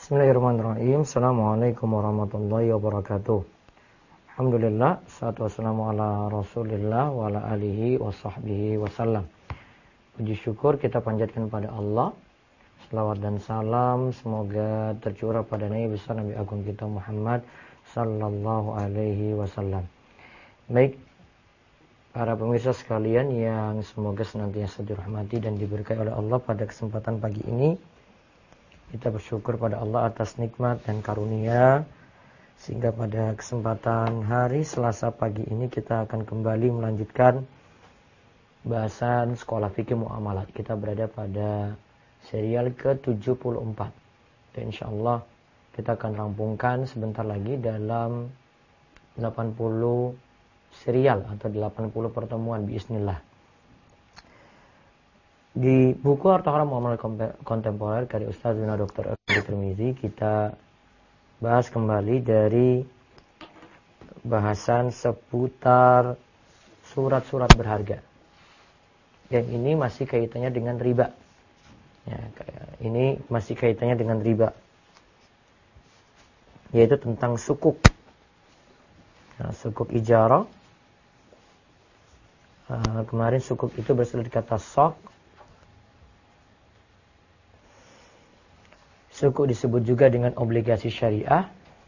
Bismillahirrahmanirrahim. Assalamualaikum warahmatullahi wabarakatuh. Alhamdulillah, salatu wassalamu ala rasulillah wa ala alihi wa sahbihi wasallam. Puji syukur kita panjatkan pada Allah. Selawat dan salam semoga tercurah pada Nabi besar Nabi Agung kita Muhammad sallallahu alaihi wasallam. Baik, para pemirsa sekalian yang semoga senantiasa dirahmati dan diberkahi oleh Allah, pada kesempatan pagi ini kita bersyukur pada Allah atas nikmat dan karunia, sehingga pada kesempatan hari Selasa pagi ini kita akan kembali melanjutkan bahasan sekolah fikih muamalat. Kita berada pada serial ke-74. Dan insyaallah kita akan rampungkan sebentar lagi dalam 80 serial atau 80 pertemuan biiznillah. Di buku Harta Haram Muamalah Kontemporer karya Ustaz Bina Dr. Abdul Tirmizi, kita bahas kembali dari bahasan seputar surat-surat berharga. Yang ini masih kaitannya dengan riba. Ya, ini masih kaitannya dengan riba, yaitu tentang sukuk. Nah, sukuk ijarah. Kemarin sukuk itu berasal dari kata sok. Sukuk disebut juga dengan obligasi syariah.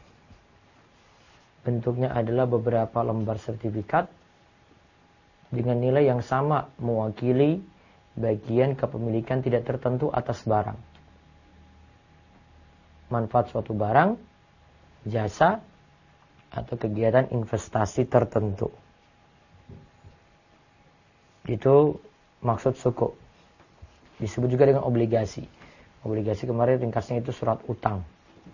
Bentuknya adalah beberapa lembar sertifikat dengan nilai yang sama mewakili bagian kepemilikan tidak tertentu atas barang, manfaat suatu barang, jasa, atau kegiatan investasi tertentu. Itu maksud sukuk. Disebut juga dengan obligasi. Obligasi kemarin ringkasnya itu surat utang.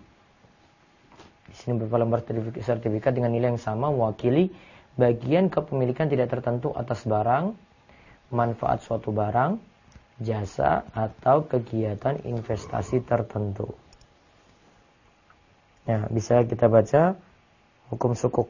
Di sini berupa lembar sertifikat dengan nilai yang sama mewakili bagian kepemilikan tidak tertentu atas barang, manfaat suatu barang, jasa, atau kegiatan investasi tertentu. Nah, bisa kita baca hukum sukuk.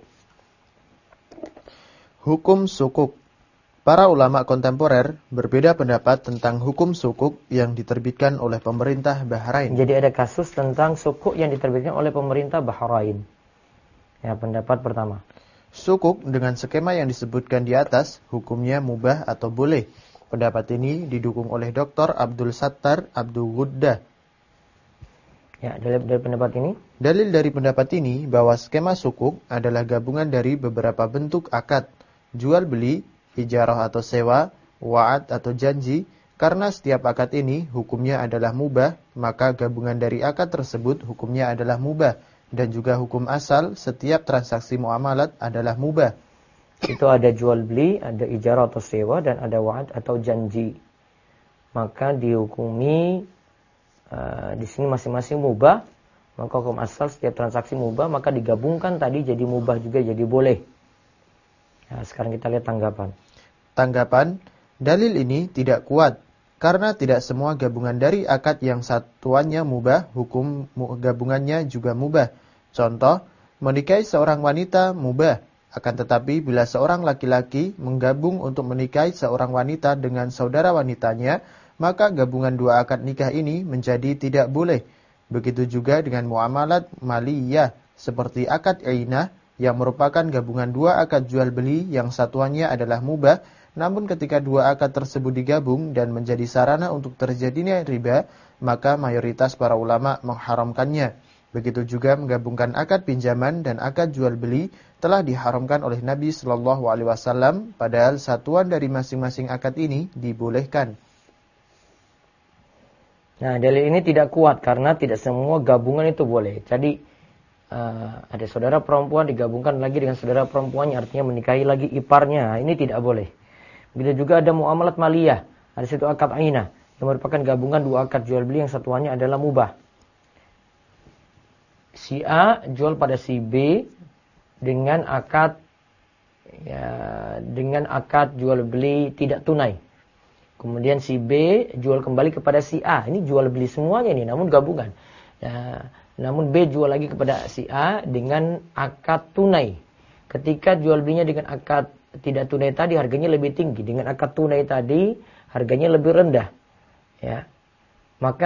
Hukum sukuk. Para ulama kontemporer berbeda pendapat tentang hukum sukuk yang diterbitkan oleh pemerintah Bahrain. Jadi ada kasus tentang sukuk yang diterbitkan oleh pemerintah Bahrain. Ya, pendapat pertama. Sukuk dengan skema yang disebutkan di atas, hukumnya mubah atau boleh. Pendapat ini didukung oleh Dr. Abdul Sattar Abdul Ghuddah. Ya, dari pendapat ini? Dalil dari pendapat ini bahwa skema sukuk adalah gabungan dari beberapa bentuk akad, jual beli, ijarah atau sewa, wa'ad atau janji. Karena setiap akad ini hukumnya adalah mubah, maka gabungan dari akad tersebut hukumnya adalah mubah. Dan juga hukum asal setiap transaksi muamalat adalah mubah. Itu ada jual beli, ada ijarah atau sewa, dan ada wa'ad atau janji. Maka dihukumi di sini masing-masing mubah. Maka hukum asal setiap transaksi mubah, maka digabungkan tadi jadi mubah juga, jadi boleh. Nah, sekarang kita lihat tanggapan. Tanggapan, dalil ini tidak kuat karena tidak semua gabungan dari akad yang satuannya mubah, hukum gabungannya juga mubah. Contoh, menikahi seorang wanita mubah, akan tetapi bila seorang laki-laki menggabung untuk menikahi seorang wanita dengan saudara wanitanya, maka gabungan dua akad nikah ini menjadi tidak boleh. Begitu juga dengan muamalat maliyah, seperti akad ainah, yang merupakan gabungan dua akad jual beli yang satuannya adalah mubah, namun ketika dua akad tersebut digabung dan menjadi sarana untuk terjadinya riba, maka mayoritas para ulama mengharamkannya. Begitu juga menggabungkan akad pinjaman dan akad jual beli telah diharamkan oleh Nabi Shallallahu Alaihi Wasallam, padahal satuan dari masing-masing akad ini dibolehkan. Nah, dalil ini tidak kuat karena tidak semua gabungan itu boleh. Jadi ada saudara perempuan digabungkan lagi dengan saudara perempuannya, artinya menikahi lagi iparnya. Ini tidak boleh. Begitu juga ada muamalat maliyah, ada situ akad ainah yang merupakan gabungan dua akad jual beli yang satuannya adalah mubah. Si A jual pada si B dengan akad jual beli tidak tunai. Kemudian si B jual kembali kepada si A. Ini jual beli semuanya ini, namun gabungan. Namun B jual lagi kepada si A dengan akad tunai. Ketika jual belinya dengan akad tidak tunai tadi harganya lebih tinggi, dengan akad tunai tadi harganya lebih rendah. Ya. Maka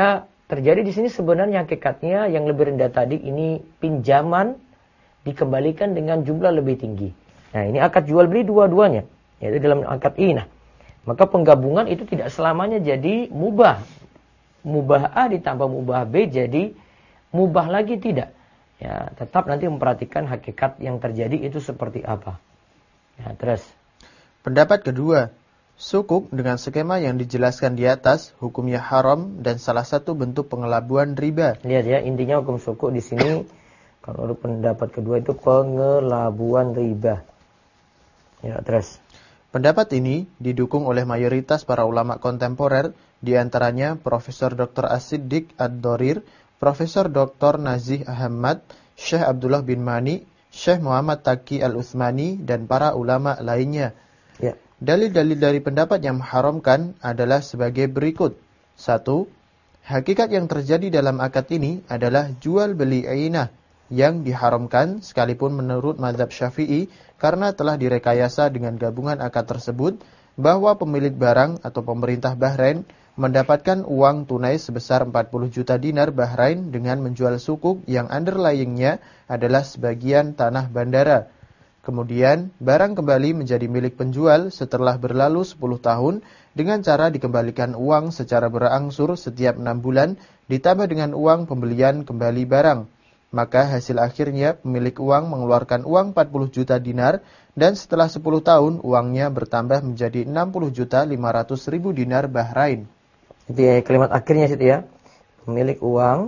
terjadi di sini sebenarnya hakikatnya yang lebih rendah tadi ini pinjaman dikembalikan dengan jumlah lebih tinggi. Nah, ini akad jual beli dua-duanya, yaitu dalam akad inah. Maka penggabungan itu tidak selamanya jadi mubah. Mubah A ditambah mubah B jadi mubah lagi, tidak. Ya, tetap nanti memperhatikan hakikat yang terjadi itu seperti apa. Ya, terus. Pendapat kedua, sukuk dengan skema yang dijelaskan di atas hukumnya haram dan salah satu bentuk pengelabuan riba. Lihat ya, intinya hukum sukuk di sini kalau pendapat kedua itu pengelabuan riba. Ya, terus. Pendapat ini didukung oleh mayoritas para ulama kontemporer, di antaranya Profesor Dr. As-Siddiq Ad-Dorir, Profesor Dr. Nazih Ahmad, Syekh Abdullah bin Mani, Syekh Muhammad Taqi Al-Utsmani, dan para ulama lainnya. Ya. Dalil-dalil dari pendapat yang mengharamkan adalah sebagai berikut. 1. Hakikat yang terjadi dalam akad ini adalah jual beli ainah yang diharamkan sekalipun menurut mazhab Syafi'i karena telah direkayasa dengan gabungan akad tersebut bahwa pemilik barang atau pemerintah Bahrain mendapatkan uang tunai sebesar 40 juta dinar Bahrain dengan menjual sukuk yang underlyingnya adalah sebagian tanah bandara. Kemudian, barang kembali menjadi milik penjual setelah berlalu 10 tahun dengan cara dikembalikan uang secara berangsur setiap 6 bulan ditambah dengan uang pembelian kembali barang. Maka hasil akhirnya pemilik uang mengeluarkan uang 40 juta dinar dan setelah 10 tahun uangnya bertambah menjadi 60.500.000 dinar Bahrain. Itu ya, kalimat akhirnya situ ya. Pemilik uang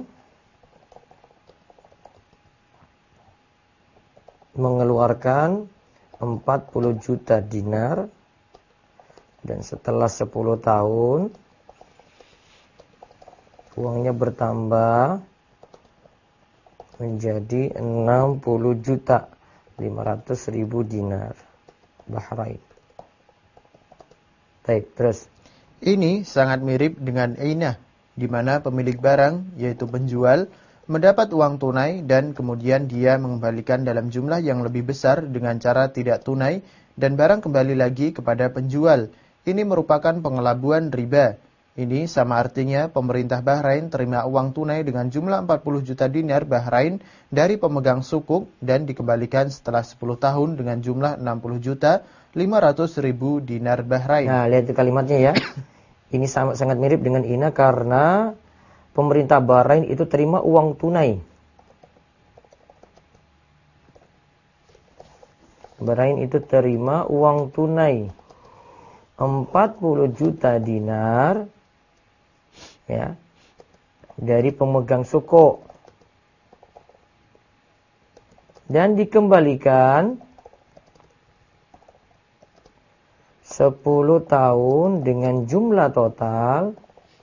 mengeluarkan 40 juta dinar dan setelah 10 tahun uangnya bertambah menjadi 60.500.000 dinar Bahrain. Baik, terus. Ini sangat mirip dengan ainah, di mana pemilik barang, yaitu penjual, mendapat uang tunai dan kemudian dia mengembalikan dalam jumlah yang lebih besar dengan cara tidak tunai dan barang kembali lagi kepada penjual. Ini merupakan pengelabuan riba. Ini sama artinya pemerintah Bahrain terima uang tunai dengan jumlah 40 juta dinar Bahrain dari pemegang sukuk dan dikembalikan setelah 10 tahun dengan jumlah 60.500.000 dinar Bahrain. Nah, lihat kalimatnya ya. Ini sangat mirip dengan ina karena pemerintah Bahrain itu terima uang tunai. Bahrain itu terima uang tunai 40 juta dinar ya dari pemegang sukuk dan dikembalikan 10 tahun dengan jumlah total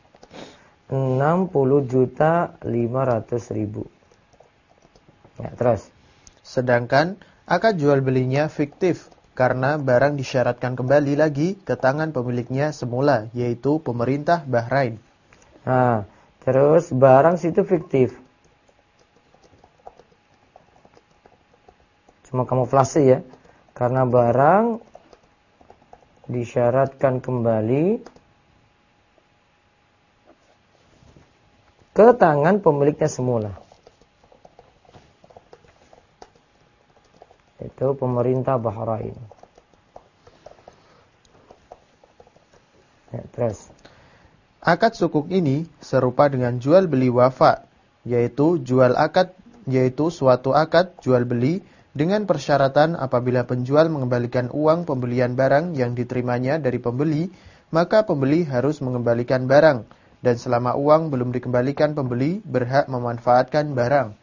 60.500.000. Ya, terus. Sedangkan akad jual belinya fiktif karena barang disyaratkan kembali lagi ke tangan pemiliknya semula, yaitu pemerintah Bahrain. Nah, terus barang situ fiktif. Cuma kamuflase ya. Karena barang disyaratkan kembali ke tangan pemiliknya semula. Itu pemerintah Bahrain. Ya, terus. Akad sukuk ini serupa dengan jual beli wafa, yaitu suatu akad jual beli dengan persyaratan apabila penjual mengembalikan uang pembelian barang yang diterimanya dari pembeli, maka pembeli harus mengembalikan barang, dan selama uang belum dikembalikan pembeli berhak memanfaatkan barang.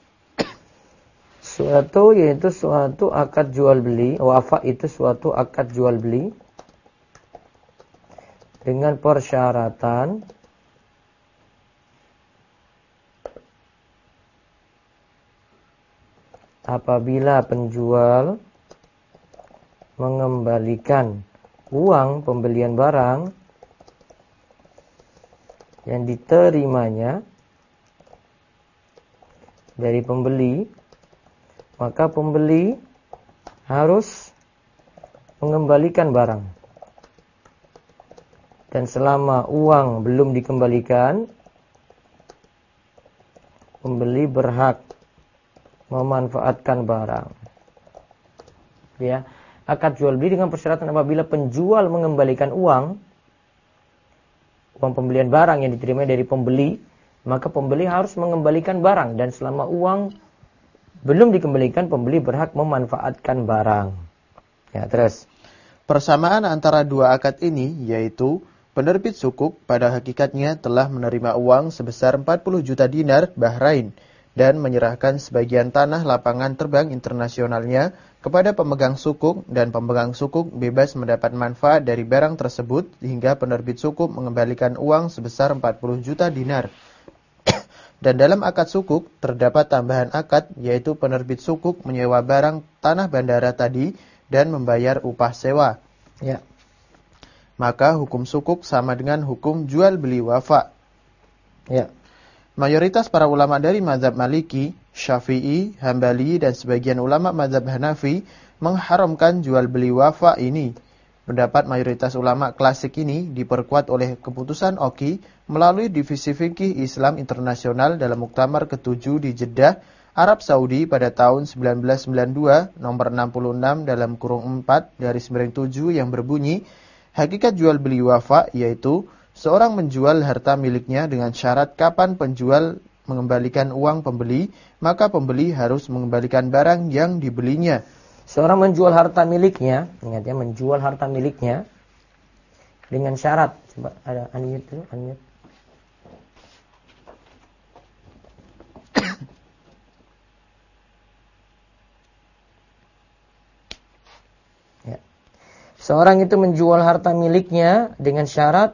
Yaitu suatu akad jual beli, wafa itu suatu akad jual beli dengan persyaratan apabila penjual mengembalikan uang pembelian barang yang diterimanya dari pembeli, maka pembeli harus mengembalikan barang. Dan selama uang belum dikembalikan, pembeli berhak memanfaatkan barang. Ya, akad jual beli dengan persyaratan apabila penjual mengembalikan uang pembelian barang yang diterima dari pembeli, maka pembeli harus mengembalikan barang, dan selama uang belum dikembalikan, pembeli berhak memanfaatkan barang. Ya, terus. Persamaan antara dua akad ini yaitu penerbit sukuk pada hakikatnya telah menerima uang sebesar 40 juta dinar Bahrain dan menyerahkan sebagian tanah lapangan terbang internasionalnya kepada pemegang sukuk, dan pemegang sukuk bebas mendapat manfaat dari barang tersebut hingga penerbit sukuk mengembalikan uang sebesar 40 juta dinar. Dan dalam akad sukuk terdapat tambahan akad, yaitu penerbit sukuk menyewa barang tanah bandara tadi dan membayar upah sewa. Ya. Maka hukum sukuk sama dengan hukum jual beli wafa. Ya. Mayoritas para ulama dari mazhab Maliki, Syafi'i, Hambali, dan sebagian ulama mazhab Hanafi mengharamkan jual beli wafa ini. Pendapat mayoritas ulama klasik ini diperkuat oleh keputusan Oki melalui Divisi Fikih Islam Internasional dalam Muktamar ke-7 di Jeddah, Arab Saudi pada tahun 1992, nomor 66 dalam kurung 4 garis miring 7 yang berbunyi, hakikat jual beli wafa yaitu seorang menjual harta miliknya dengan syarat kapan penjual mengembalikan uang pembeli, maka pembeli harus mengembalikan barang yang dibelinya. Seorang menjual harta miliknya, ingat ya, menjual harta miliknya dengan syarat. Coba ada unmute dulu, unmute. Ya. Seorang itu menjual harta miliknya dengan syarat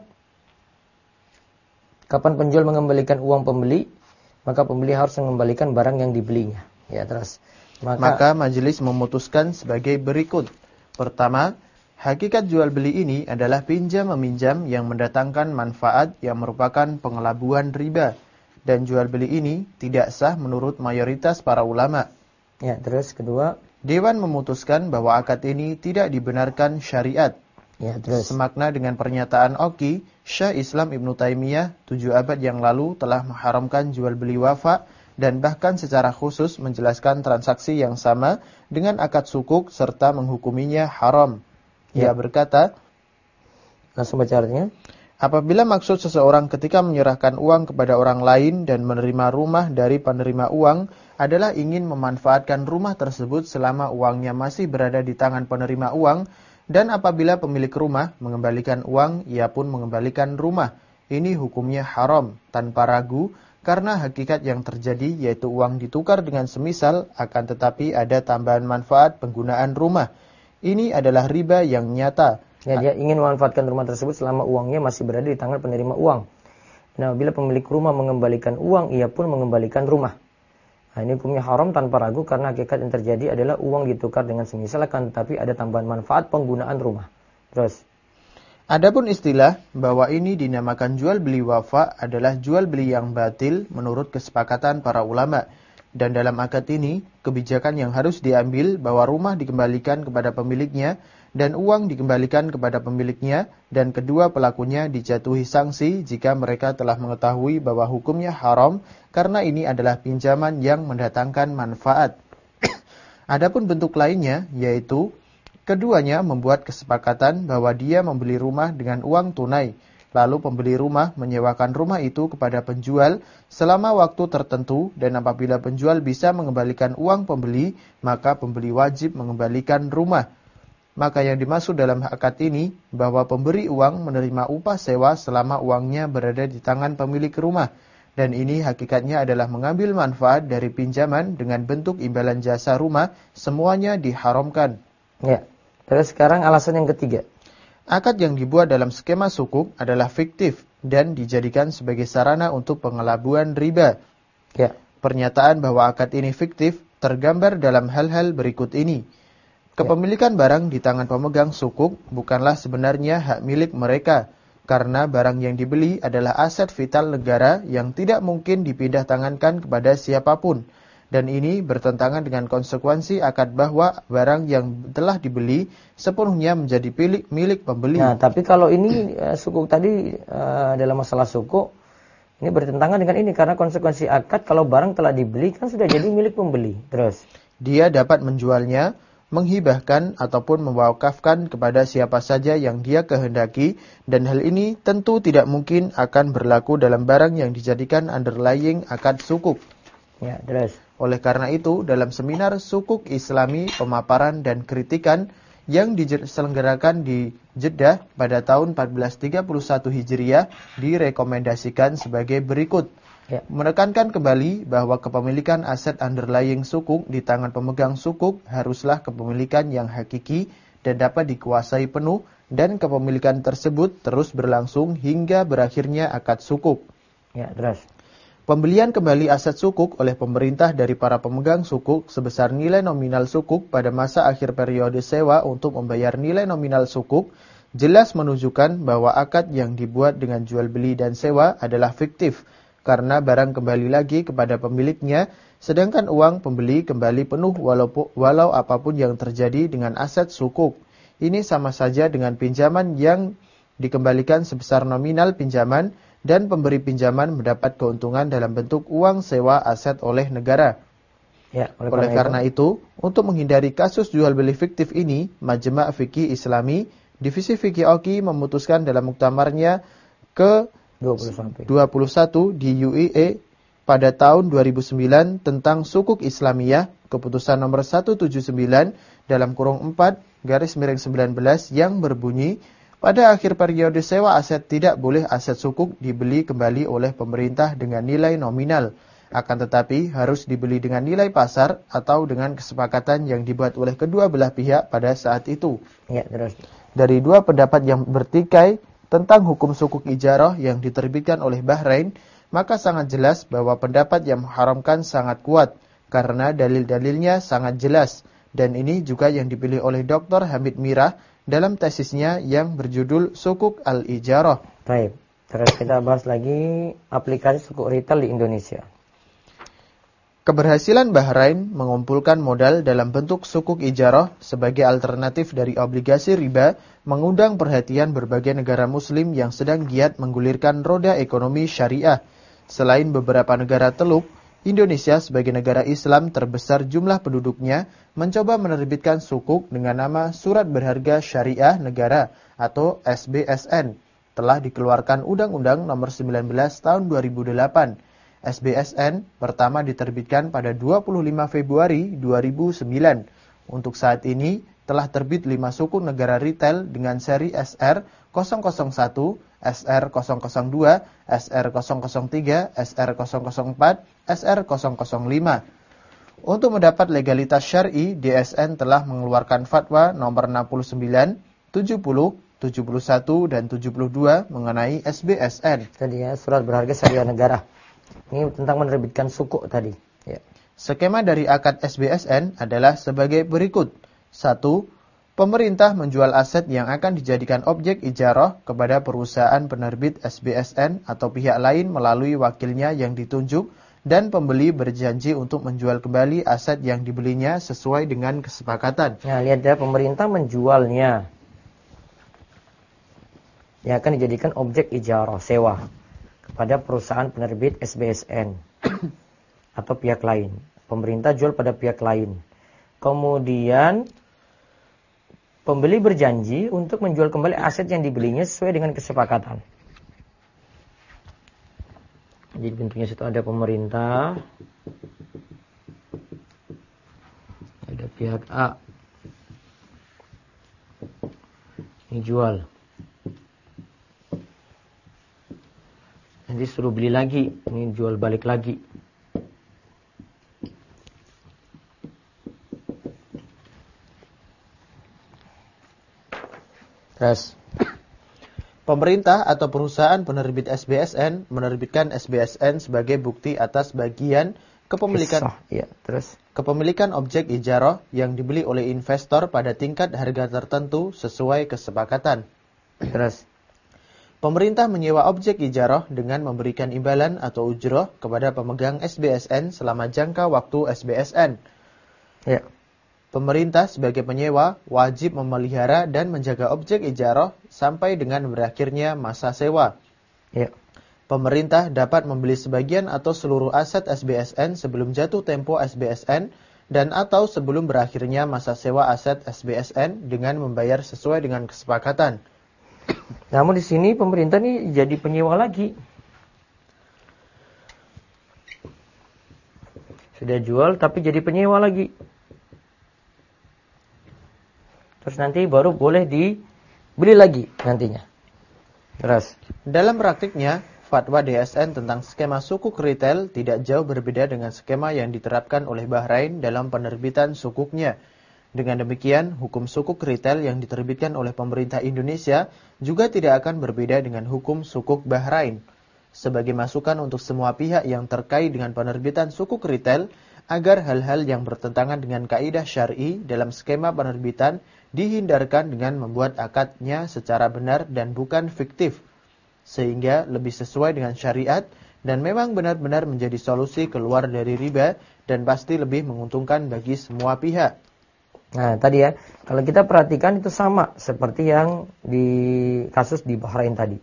kapan penjual mengembalikan uang pembeli, maka pembeli harus mengembalikan barang yang dibelinya. Ya, terus. Maka majelis memutuskan sebagai berikut. Pertama, hakikat jual beli ini adalah pinjam-meminjam yang mendatangkan manfaat yang merupakan pengelabuan riba. Dan jual beli ini tidak sah menurut mayoritas para ulama. Ya, terus kedua. Dewan memutuskan bahwa akad ini tidak dibenarkan syariat. Ya, terus. Semakna dengan pernyataan Oki, Syekh Islam Ibnu Taimiyah 7 abad yang lalu telah mengharamkan jual beli wafa dan bahkan secara khusus menjelaskan transaksi yang sama dengan akad sukuk serta menghukuminya haram. Ia berkata, langsung baca artinya. Apabila maksud seseorang ketika menyerahkan uang kepada orang lain dan menerima rumah dari penerima uang adalah ingin memanfaatkan rumah tersebut selama uangnya masih berada di tangan penerima uang, dan apabila pemilik rumah mengembalikan uang, ia pun mengembalikan rumah. Ini hukumnya haram, tanpa ragu, karena hakikat yang terjadi yaitu uang ditukar dengan semisal, akan tetapi ada tambahan manfaat penggunaan rumah. Ini adalah riba yang nyata. Ya, dia ingin memanfaatkan rumah tersebut selama uangnya masih berada di tangan penerima uang. Nah, apabila pemilik rumah mengembalikan uang, ia pun mengembalikan rumah. Nah, ini hukumnya haram tanpa ragu karena hakikat yang terjadi adalah uang ditukar dengan semisal, akan tetapi ada tambahan manfaat penggunaan rumah. Terus. Adapun istilah bahwa ini dinamakan jual beli wafa adalah jual beli yang batil menurut kesepakatan para ulama. Dan dalam akad ini, kebijakan yang harus diambil bahwa rumah dikembalikan kepada pemiliknya dan uang dikembalikan kepada pemiliknya, dan kedua pelakunya dijatuhi sanksi jika mereka telah mengetahui bahwa hukumnya haram karena ini adalah pinjaman yang mendatangkan manfaat. Adapun bentuk lainnya yaitu keduanya membuat kesepakatan bahwa dia membeli rumah dengan uang tunai, lalu pembeli rumah menyewakan rumah itu kepada penjual selama waktu tertentu, dan apabila penjual bisa mengembalikan uang pembeli, maka pembeli wajib mengembalikan rumah. Maka yang dimaksud dalam akad ini bahwa pemberi uang menerima upah sewa selama uangnya berada di tangan pemilik rumah. Dan ini hakikatnya adalah mengambil manfaat dari pinjaman dengan bentuk imbalan jasa rumah, semuanya diharamkan. Ya, terus sekarang alasan yang ketiga. Akad yang dibuat dalam skema sukuk adalah fiktif dan dijadikan sebagai sarana untuk pengelabuan riba. Ya. Pernyataan bahwa akad ini fiktif tergambar dalam hal-hal berikut ini. Kepemilikan barang di tangan pemegang sukuk bukanlah sebenarnya hak milik mereka, karena barang yang dibeli adalah aset vital negara yang tidak mungkin dipindah tangankan kepada siapapun. Dan ini bertentangan dengan konsekuensi akad bahwa barang yang telah dibeli sepenuhnya menjadi milik pembeli. Nah, tapi kalau ini sukuk tadi dalam masalah sukuk, Ini bertentangan dengan ini karena konsekuensi akad kalau barang telah dibeli kan sudah jadi milik pembeli. Terus Dia dapat menjualnya, menghibahkan ataupun mewakafkan kepada siapa saja yang dia kehendaki, dan hal ini tentu tidak mungkin akan berlaku dalam barang yang dijadikan underlying akad sukuk. ya, terus. Oleh karena itu, dalam seminar Sukuk Islami Pemaparan dan Kritikan yang diselenggarakan di Jeddah pada tahun 1431 Hijriah direkomendasikan sebagai berikut. Ya. Menekankan kembali bahwa kepemilikan aset underlying sukuk di tangan pemegang sukuk haruslah kepemilikan yang hakiki dan dapat dikuasai penuh, dan kepemilikan tersebut terus berlangsung hingga berakhirnya akad sukuk. Ya, terus. Pembelian kembali aset sukuk oleh pemerintah dari para pemegang sukuk sebesar nilai nominal sukuk pada masa akhir periode sewa untuk membayar nilai nominal sukuk jelas menunjukkan bahwa akad yang dibuat dengan jual beli dan sewa adalah fiktif, karena barang kembali lagi kepada pemiliknya, sedangkan uang pembeli kembali penuh walau apapun yang terjadi dengan aset sukuk. Ini sama saja dengan pinjaman yang dikembalikan sebesar nominal pinjaman, dan pemberi pinjaman mendapat keuntungan dalam bentuk uang sewa aset oleh negara. Ya, oleh karena itu, untuk menghindari kasus jual beli fiktif ini, Majma' Fiqih Islami, Divisi Fiqih Oki memutuskan dalam muktamarnya ke 21 di UIE pada tahun 2009 tentang Sukuk Islamiyah, keputusan nomor 179 dalam kurung 4/19 yang berbunyi, pada akhir periode sewa aset tidak boleh aset sukuk dibeli kembali oleh pemerintah dengan nilai nominal, akan tetapi harus dibeli dengan nilai pasar atau dengan kesepakatan yang dibuat oleh kedua belah pihak pada saat itu. Ya, terus. Dari dua pendapat yang bertikai tentang hukum sukuk ijarah yang diterbitkan oleh Bahrain, maka sangat jelas bahwa pendapat yang mengharamkan sangat kuat karena dalil-dalilnya sangat jelas, dan ini juga yang dipilih oleh Dr. Hamid Mirah dalam tesisnya yang berjudul Sukuk Al-Ijarah. Baik, terus kita bahas lagi aplikasi sukuk retail di Indonesia. Keberhasilan Bahrain mengumpulkan modal dalam bentuk sukuk ijarah sebagai alternatif dari obligasi riba mengundang perhatian berbagai negara muslim yang sedang giat menggulirkan roda ekonomi syariah. Selain beberapa negara teluk, Indonesia sebagai negara Islam terbesar jumlah penduduknya mencoba menerbitkan sukuk dengan nama Surat Berharga Syariah Negara atau SBSN. Telah dikeluarkan Undang-Undang Nomor 19 Tahun 2008. SBSN pertama diterbitkan pada 25 Februari 2009. Untuk saat ini telah terbit 5 sukuk negara retail dengan seri SR 001, SR002, SR003, SR004, SR005. Untuk mendapat legalitas syar'i, DSN telah mengeluarkan fatwa nomor 69, 70, 71, dan 72 mengenai SBSN. Tadi ya, surat berharga syariah negara. Ini tentang menerbitkan sukuk tadi. Ya. Skema dari akad SBSN adalah sebagai berikut. 1. Pemerintah menjual aset yang akan dijadikan objek ijarah kepada perusahaan penerbit SBSN atau pihak lain melalui wakilnya yang ditunjuk, dan pembeli berjanji untuk menjual kembali aset yang dibelinya sesuai dengan kesepakatan. Nah, lihat ya, pemerintah menjualnya. Yang akan dijadikan objek ijarah, sewa, kepada perusahaan penerbit SBSN atau pihak lain. Pemerintah jual pada pihak lain. Kemudian pembeli berjanji untuk menjual kembali aset yang dibelinya sesuai dengan kesepakatan. Jadi bentuknya situ ada pemerintah, ada pihak A, ini jual. Nanti suruh beli lagi, ini jual balik lagi. Terus Pemerintah atau perusahaan penerbit SBSN menerbitkan SBSN sebagai bukti atas bagian kepemilikan ya, terus kepemilikan objek ijarah yang dibeli oleh investor pada tingkat harga tertentu sesuai kesepakatan. Terus Pemerintah menyewa objek ijarah dengan memberikan imbalan atau ujroh kepada pemegang SBSN selama jangka waktu SBSN. ya. Pemerintah sebagai penyewa wajib memelihara dan menjaga objek ijarah sampai dengan berakhirnya masa sewa. Ya. Pemerintah dapat membeli sebagian atau seluruh aset SBSN sebelum jatuh tempo SBSN dan atau sebelum berakhirnya masa sewa aset SBSN dengan membayar sesuai dengan kesepakatan. Namun di sini pemerintah nih jadi penyewa lagi. Sudah jual tapi jadi penyewa lagi. Terus nanti baru boleh dibeli lagi nantinya. Terus dalam praktiknya, fatwa DSN tentang skema sukuk retail tidak jauh berbeda dengan skema yang diterapkan oleh Bahrain dalam penerbitan sukuknya. Dengan demikian, hukum sukuk retail yang diterbitkan oleh pemerintah Indonesia juga tidak akan berbeda dengan hukum sukuk Bahrain. Sebagai masukan untuk semua pihak yang terkait dengan penerbitan sukuk retail, agar hal-hal yang bertentangan dengan kaidah syar'i dalam skema penerbitan dihindarkan dengan membuat akadnya secara benar dan bukan fiktif, sehingga lebih sesuai dengan syariat dan memang benar-benar menjadi solusi keluar dari riba dan pasti lebih menguntungkan bagi semua pihak. nah tadi ya, kalau kita perhatikan itu sama seperti yang di kasus di Bahrain tadi.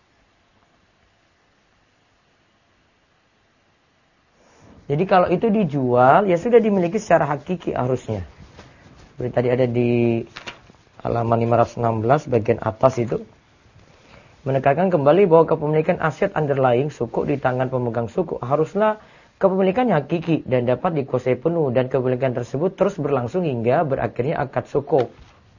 Jadi kalau itu dijual, ya sudah dimiliki secara hakiki harusnya. Seperti tadi ada di halaman 516 bagian atas itu. Menekankan kembali bahwa kepemilikan aset underlying sukuk di tangan pemegang sukuk haruslah kepemilikannya hakiki dan dapat dikuasai penuh, dan kepemilikan tersebut terus berlangsung hingga berakhirnya akad sukuk.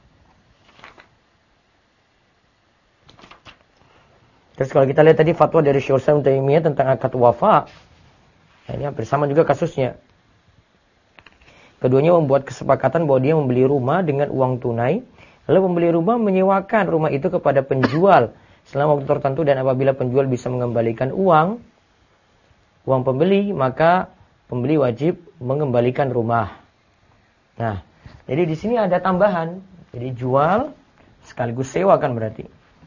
Terus kalau kita lihat tadi fatwa dari Syekh Islam Taimiyah tentang akad wafa, ini hampir sama juga kasusnya. Keduanya membuat kesepakatan bahwa dia membeli rumah dengan uang tunai, lalu pembeli rumah menyewakan rumah itu kepada penjual selama waktu tertentu, dan apabila penjual bisa mengembalikan uang pembeli, maka pembeli wajib mengembalikan rumah. Nah, jadi di sini ada tambahan. Jadi jual sekaligus sewa kan berarti.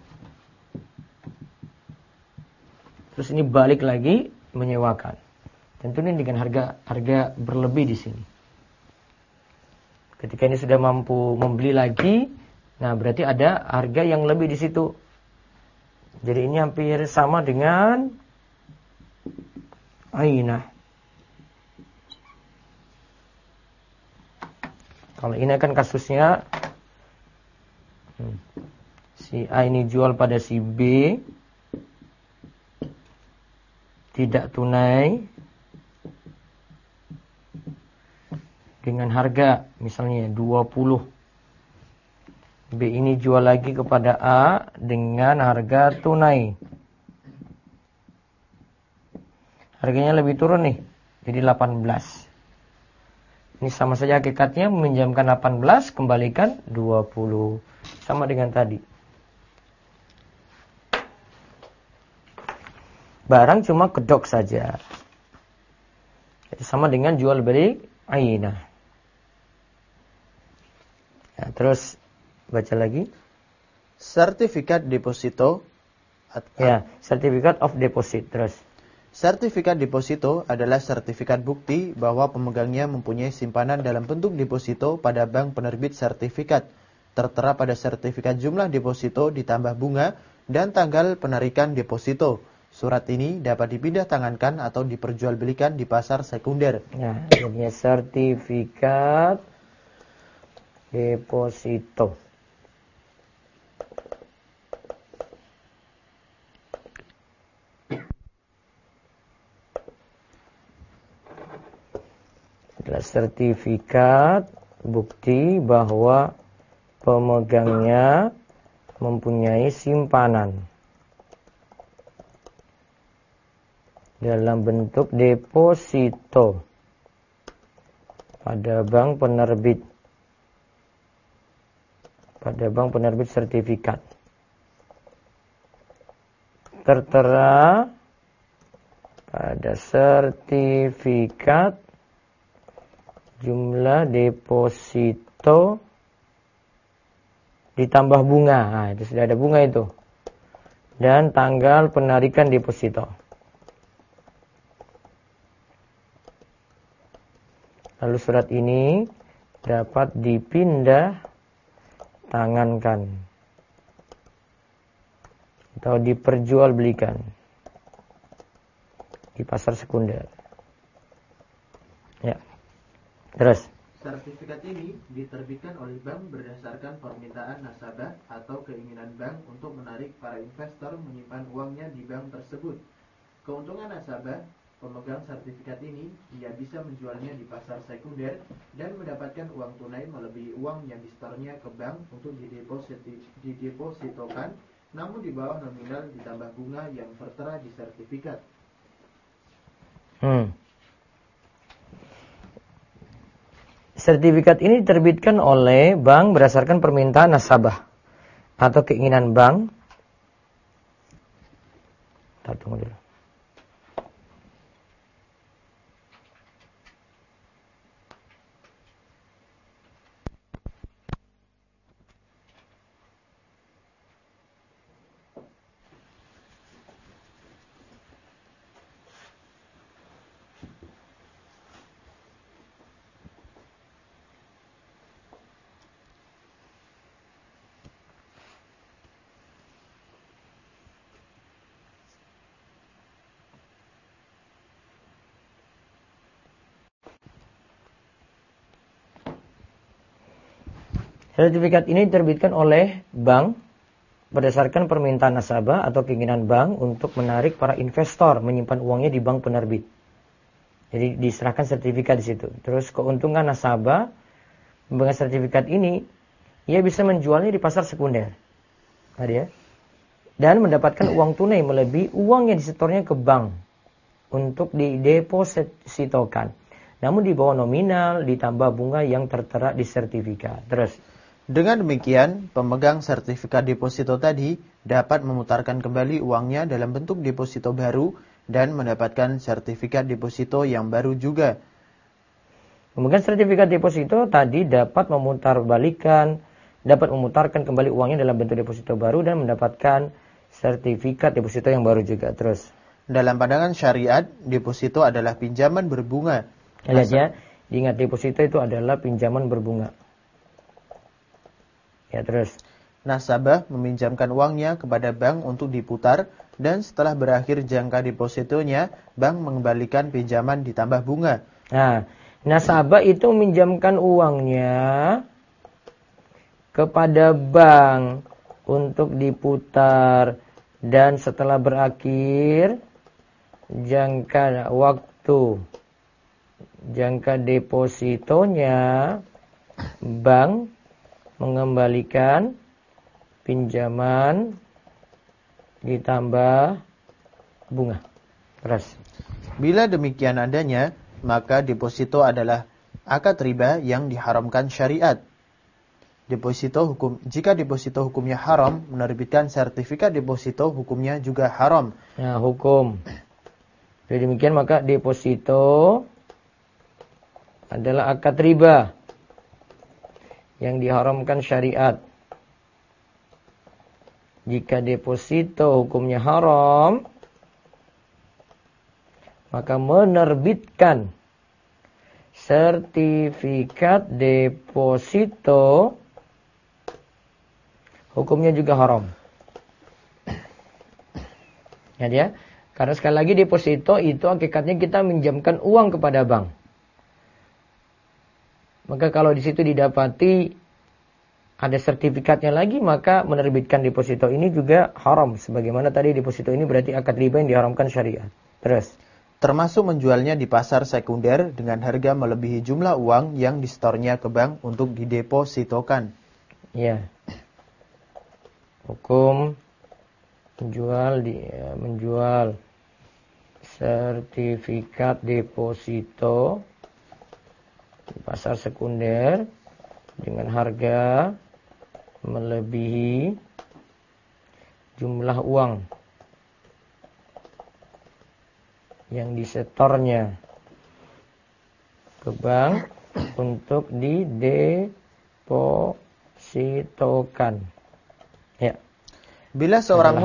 Terus ini balik lagi menyewakan. Tentu ini dengan harga berlebih di sini. Ketika ini sudah mampu membeli lagi, nah berarti ada harga yang lebih di situ. Jadi ini hampir sama dengan ainah. Kalau ini kan kasusnya si A ini jual pada si B tidak tunai dengan harga misalnya 20. B ini jual lagi kepada A dengan harga tunai. Harganya lebih turun nih, jadi 18. Ini sama saja hakikatnya, meminjamkan 18, kembalikan 20. Sama dengan tadi. Barang cuma kedok saja. Jadi sama dengan jual beli ainah. Nah, terus baca lagi. Sertifikat deposito. Ya, certificate of deposit. Terus. Sertifikat deposito adalah sertifikat bukti bahwa pemegangnya mempunyai simpanan dalam bentuk deposito pada bank penerbit sertifikat. Tertera pada sertifikat jumlah deposito ditambah bunga dan tanggal penarikan deposito. Surat ini dapat dipindah tangankan atau diperjualbelikan di pasar sekunder. Nah, jadinya sertifikat deposito. Adalah sertifikat bukti bahwa pemegangnya mempunyai simpanan dalam bentuk deposito pada bank penerbit. Pada bank penerbit sertifikat. Tertera pada sertifikat jumlah deposito ditambah bunga. Nah, itu sudah ada bunga itu. Dan tanggal penarikan deposito. Lalu surat ini dapat dipindah tangankan atau diperjualbelikan di pasar sekunder. Ya. Terus. Sertifikat ini diterbitkan oleh bank berdasarkan permintaan nasabah atau keinginan bank untuk menarik para investor menyimpan uangnya di bank tersebut. Keuntungan nasabah pemegang sertifikat ini, ia bisa menjualnya di pasar sekunder dan mendapatkan uang tunai melebihi uang yang disetornya ke bank untuk didepositokan, namun di bawah nominal ditambah bunga yang tertera di sertifikat. Sertifikat ini diterbitkan oleh bank berdasarkan permintaan nasabah atau keinginan bank. Tunggu dulu. Sertifikat ini diterbitkan oleh bank berdasarkan permintaan nasabah atau keinginan bank untuk menarik para investor menyimpan uangnya di bank penerbit. Jadi diserahkan sertifikat di situ. Terus keuntungan nasabah memegang sertifikat ini, ia bisa menjualnya di pasar sekunder. Dan mendapatkan uang tunai melebihi uang yang disetornya ke bank untuk didepositokan. Namun di bawah nominal ditambah bunga yang tertera di sertifikat. Terus. Dengan demikian, pemegang sertifikat deposito tadi dapat memutarkan kembali uangnya dalam bentuk deposito baru dan mendapatkan sertifikat deposito yang baru juga. Pemegang sertifikat deposito tadi dapat memutarkan kembali uangnya dalam bentuk deposito baru dan mendapatkan sertifikat deposito yang baru juga. Terus. Dalam pandangan syariat, deposito adalah pinjaman berbunga. Lihat ya, diingat deposito itu adalah pinjaman berbunga. Ya, terus. Nasabah meminjamkan uangnya kepada bank untuk diputar dan setelah berakhir jangka depositonya, bank mengembalikan pinjaman ditambah bunga. Nah, nasabah itu meminjamkan uangnya kepada bank untuk diputar dan setelah berakhir jangka depositonya, bank mengembalikan pinjaman ditambah bunga. Terus. Bila demikian adanya, maka deposito adalah akad riba yang diharamkan syariat. Jika deposito hukumnya haram, menerbitkan sertifikat deposito hukumnya juga haram. Nah, hukum. Jadi demikian maka deposito adalah akad riba yang diharamkan syariat. Jika deposito hukumnya haram, maka menerbitkan sertifikat deposito hukumnya juga haram. Ya, karena sekali lagi deposito itu hakikatnya kita minjamkan uang kepada bank. Maka kalau di situ didapati ada sertifikatnya lagi, maka menerbitkan deposito ini juga haram. Sebagaimana tadi deposito ini berarti akad riba yang diharamkan syariat. Terus. Termasuk menjualnya di pasar sekunder dengan harga melebihi jumlah uang yang disetornya ke bank untuk didepositokan. Ya. Hukum menjual sertifikat deposito di pasar sekunder dengan harga melebihi jumlah uang yang disetornya ke bank untuk didepositokan. Ya. Bila seorang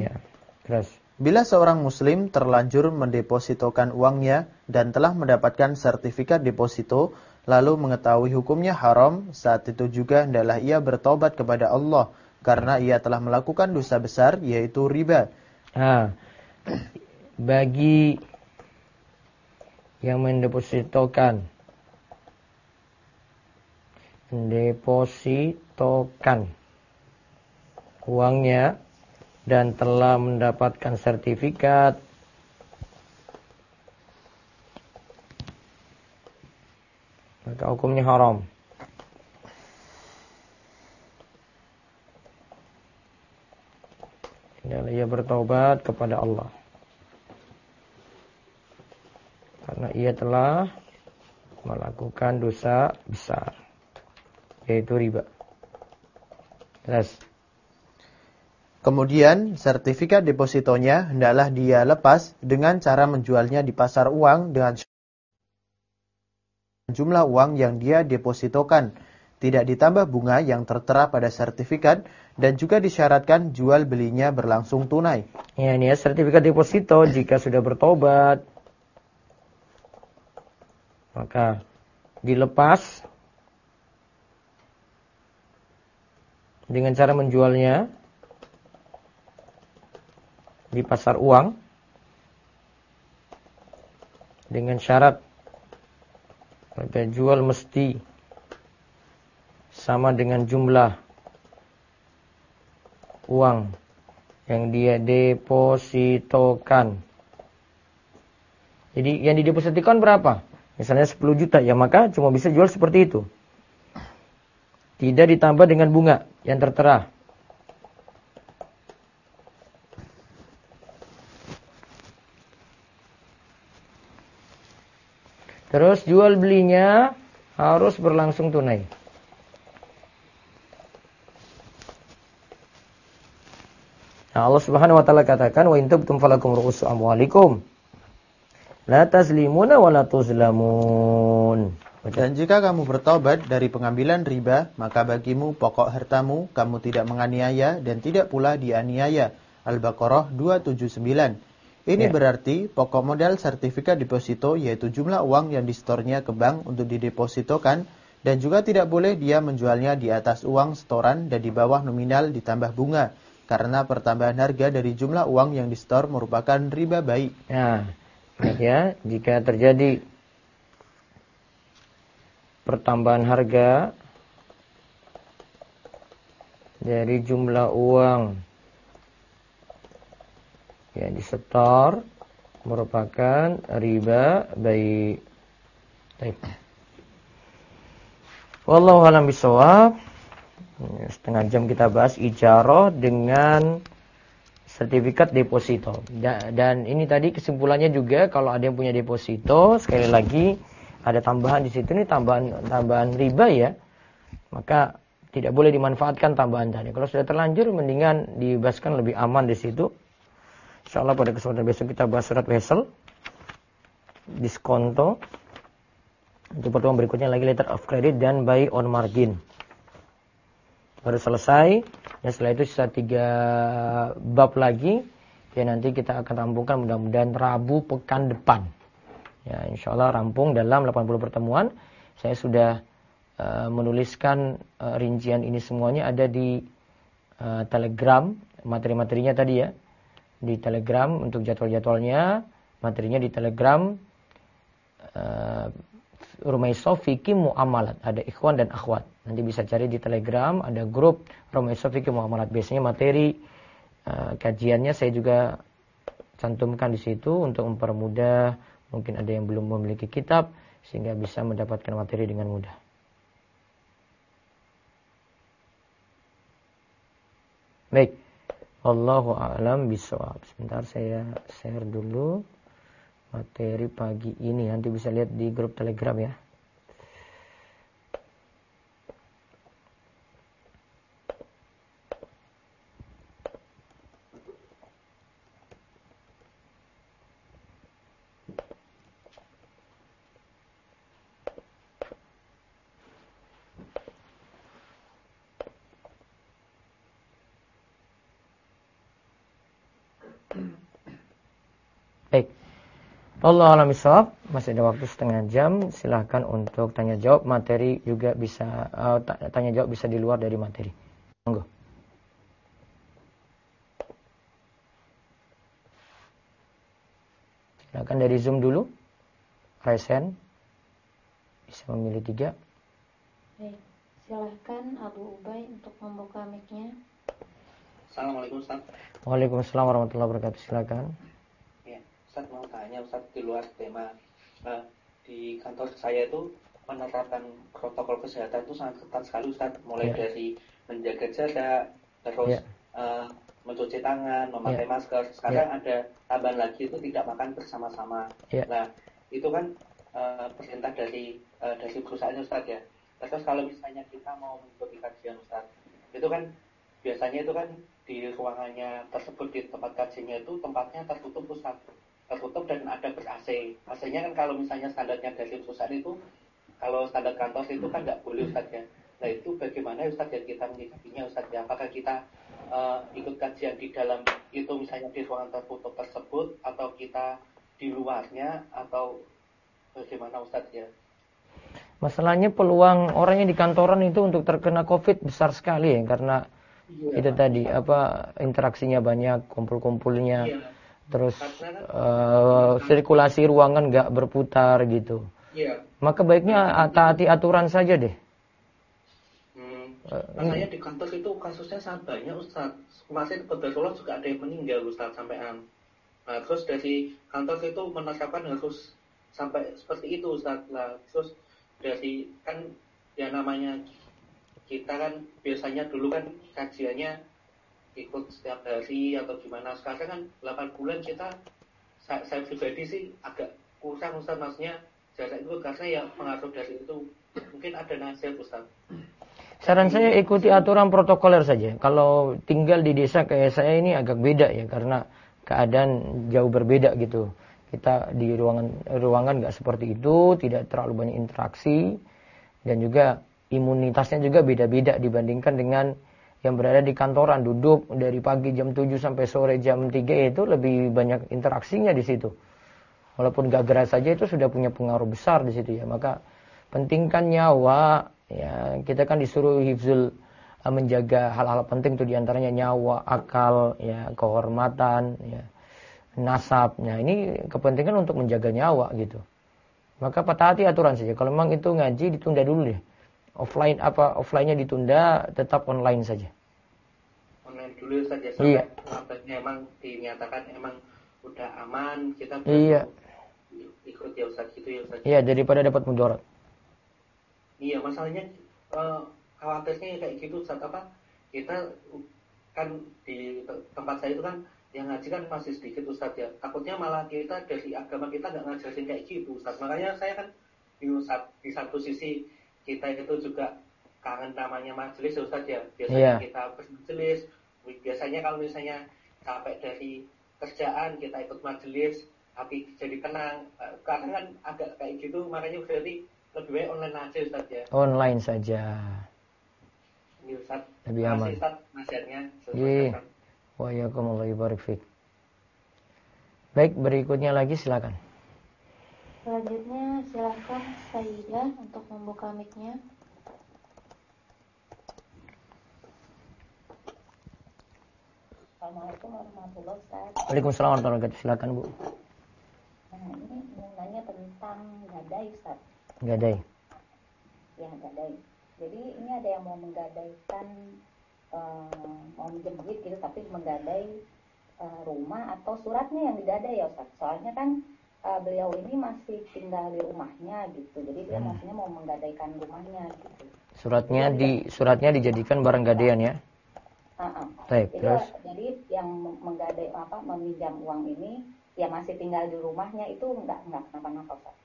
muslim terlanjur mendepositokan uangnya dan telah mendapatkan sertifikat deposito, lalu mengetahui hukumnya haram, saat itu juga hendaklah ia bertobat kepada Allah karena ia telah melakukan dosa besar, yaitu riba. Nah, bagi yang mendepositokan uangnya dan telah mendapatkan sertifikat, maka hukumnya haram. Hendaklah ia bertaubat kepada Allah, karena ia telah melakukan dosa besar, yaitu riba. Terus. Kemudian sertifikat depositonya hendaklah dia lepas dengan cara menjualnya di pasar uang dengan jumlah uang yang dia depositokan. Tidak ditambah bunga yang tertera pada sertifikat dan juga disyaratkan jual belinya berlangsung tunai. Ya, ini ya sertifikat deposito jika sudah bertobat maka dilepas dengan cara menjualnya di pasar uang dengan syarat harga jual mesti sama dengan jumlah uang yang dia depositokan. Jadi yang didepositokan berapa? Misalnya 10 juta, ya maka cuma bisa jual seperti itu. Tidak ditambah dengan bunga yang tertera. Terus jual belinya harus berlangsung tunai. Nah, Allah Subhanahu wa taala katakan, "Wa in tubtum falakum ru'usu amwalikum la tazlimuna wa la tuzlamun." Dan jika kamu bertobat dari pengambilan riba, maka bagimu pokok hartamu, kamu tidak menganiaya dan tidak pula dianiaya. Al-Baqarah 279. Ini berarti pokok modal sertifikat deposito yaitu jumlah uang yang disetornya ke bank untuk didepositokan, dan juga tidak boleh dia menjualnya di atas uang setoran dan di bawah nominal ditambah bunga, karena pertambahan harga dari jumlah uang yang disetor merupakan riba baik. Nah, ya, jika terjadi pertambahan harga dari jumlah uang yang disetor merupakan riba baik. Baik. Wallahu a'lam bishawab. Setengah jam kita bahas ijarah dengan sertifikat deposito. Dan ini tadi kesimpulannya juga kalau ada yang punya deposito, sekali lagi ada tambahan di situ, ini tambahan riba ya. Maka tidak boleh dimanfaatkan tambahan tadi. Kalau sudah terlanjur mendingan dibebaskan, lebih aman di situ. Insyaallah pada kesempatan besok kita bahas surat wesel, diskonto. Untuk pertemuan berikutnya lagi letter of credit dan buy on margin. Baru selesai. Ya, setelah itu sisa 3 bab lagi. Ya, nanti kita akan rampungkan mudah-mudahan Rabu pekan depan. Ya, insyaallah rampung dalam 80 pertemuan. Saya sudah menuliskan rincian ini semuanya ada di Telegram, materi-materinya tadi ya. Di Telegram untuk jadwal-jadwalnya, materinya di Telegram Rumaiso Fikih Muamalat, ada ikhwan dan akhwat. Nanti bisa cari di Telegram, ada grup Rumaiso Fikih Muamalat. Biasanya materi kajiannya saya juga cantumkan di situ untuk mempermudah, mungkin ada yang belum memiliki kitab sehingga bisa mendapatkan materi dengan mudah. Baik. Wallahu a'lam bishawab. Sebentar saya share dulu materi pagi ini. Nanti bisa lihat di grup Telegram ya. Baik. Allah alam bisawab. Masih ada waktu setengah jam. Silahkan untuk tanya jawab. Materi juga bisa tanya jawab bisa di luar dari materi. Monggo. Silahkan dari Zoom dulu. Resen. Bisa memilih 3. Baik, silahkan Abu Ubay untuk membuka mic-nya. Assalamualaikum Ustaz. Waalaikumsalam warahmatullahi wabarakatuh. Silakan. Ya, Ustaz mau tanya Ustaz di luar tema. Di kantor saya itu menerapkan protokol kesehatan itu sangat ketat sekali Ustaz. Mulai dari menjaga jarak, terus mencuci tangan, memakai masker. Sekarang ada tambahan lagi itu tidak makan bersama-sama. Nah, itu kan perintah dari perusahaannya Ustaz ya. Terus kalau misalnya kita mau mengikuti kajian Ustaz, itu kan biasanya itu kan di ruangannya tersebut, di tempat kajiannya itu tempatnya tertutup Ustaz. Tertutup dan ada ber-AC. AC-nya kan kalau misalnya standarnya dari perusahaan itu, kalau standar kantor itu kan nggak boleh Ustaz ya. Nah itu bagaimana Ustaz ya kita menyikapinya Ustaz ya? Apakah kita ikut kajian di dalam itu misalnya di ruangan tertutup tersebut, atau kita di luarnya, atau bagaimana Ustaz ya? Masalahnya peluang orang yang di kantoran itu untuk terkena COVID besar sekali ya, karena itu tadi interaksinya banyak, kumpul-kumpulnya, terus sirkulasi ruangan nggak berputar gitu. Maka baiknya taati aturan saja deh. Makanya di kantor itu kasusnya sangat banyak Ustaz. Kemarin di Solo juga ada yang meninggal Ustaz sampean. Nah, terus dari kantor itu menetapkan harus sampai seperti itu Ustaz. Nah, terus dari kan ya namanya kita kan biasanya dulu kan kajiannya ikut setiap hari atau gimana. Sekarang kan 8 bulan kita, saya pribadi sih agak kurang Ustaz, maksudnya jarak itu karena ya pengaruh dari itu. Mungkin ada nasihat Ustaz. Saran saya ikuti aturan protokoler saja. Kalau tinggal di desa kayak saya ini agak beda ya, karena keadaan jauh berbeda gitu. Kita di ruangan nggak seperti itu, tidak terlalu banyak interaksi, dan juga imunitasnya juga beda-beda dibandingkan dengan yang berada di kantoran. Duduk dari pagi jam 7 sampai sore jam 3 itu lebih banyak interaksinya di situ. Walaupun gak gerak saja itu sudah punya pengaruh besar di situ ya. Maka pentingkan nyawa. Ya, kita kan disuruh hifzul, menjaga hal-hal penting itu diantaranya nyawa, akal, ya, kehormatan, ya, nasab. Nah, ini kepentingan untuk menjaga nyawa gitu. Maka pataati aturan saja. Kalau memang itu ngaji ditunda dulu deh. Offline-nya ditunda, tetap online saja. Online dulu saja sampai emang dinyatakan emang udah aman, kita ikut ya Ustaz gitu ya Ustaz. Iya, daripada dapat mudarat. Iya, masalahnya khawatirnya kayak gitu Ustaz, kita kan di tempat saya itu kan yang ngaji kan masih sedikit Ustaz ya. Takutnya malah kita dari agama kita nggak ngajarin kayak gitu Ustaz. Makanya saya kan di satu sisi kita itu juga kangen namanya majelis ya Ustaz ya. Biasanya kita bermajelis, biasanya kalau misalnya capek dari kerjaan kita ikut majelis, tapi jadi tenang. Karena kan agak kayak gitu, makanya berarti lebih baik online aja Ustaz ya. Online saja. Ini Ustaz, lebih aman. Masih Ustaz nasihatnya. Wa yakumullahu barik fik. Baik, berikutnya lagi silakan. Selanjutnya silakan Sayyidah untuk membuka mic-nya. Assalamualaikum warahmatullahi wabarakatuh. Waalaikumsalam warahmatullahi wabarakatuh. Silakan Bu. Nah, ini mau nanya tentang gadai Ustaz. Gadai. Ya, gadai. Jadi ini ada yang mau menggadaikan, mau menjemput gitu, tapi menggadai rumah atau suratnya yang digadai ya Ustaz. Soalnya kan beliau ini masih tinggal di rumahnya gitu. Jadi dia maksudnya mau menggadaikan rumahnya gitu. Suratnya dijadikan barang gadaian ya. Jadi yang menggadai meminjam uang ini ya masih tinggal di rumahnya, itu enggak kenapa-napa Ustaz.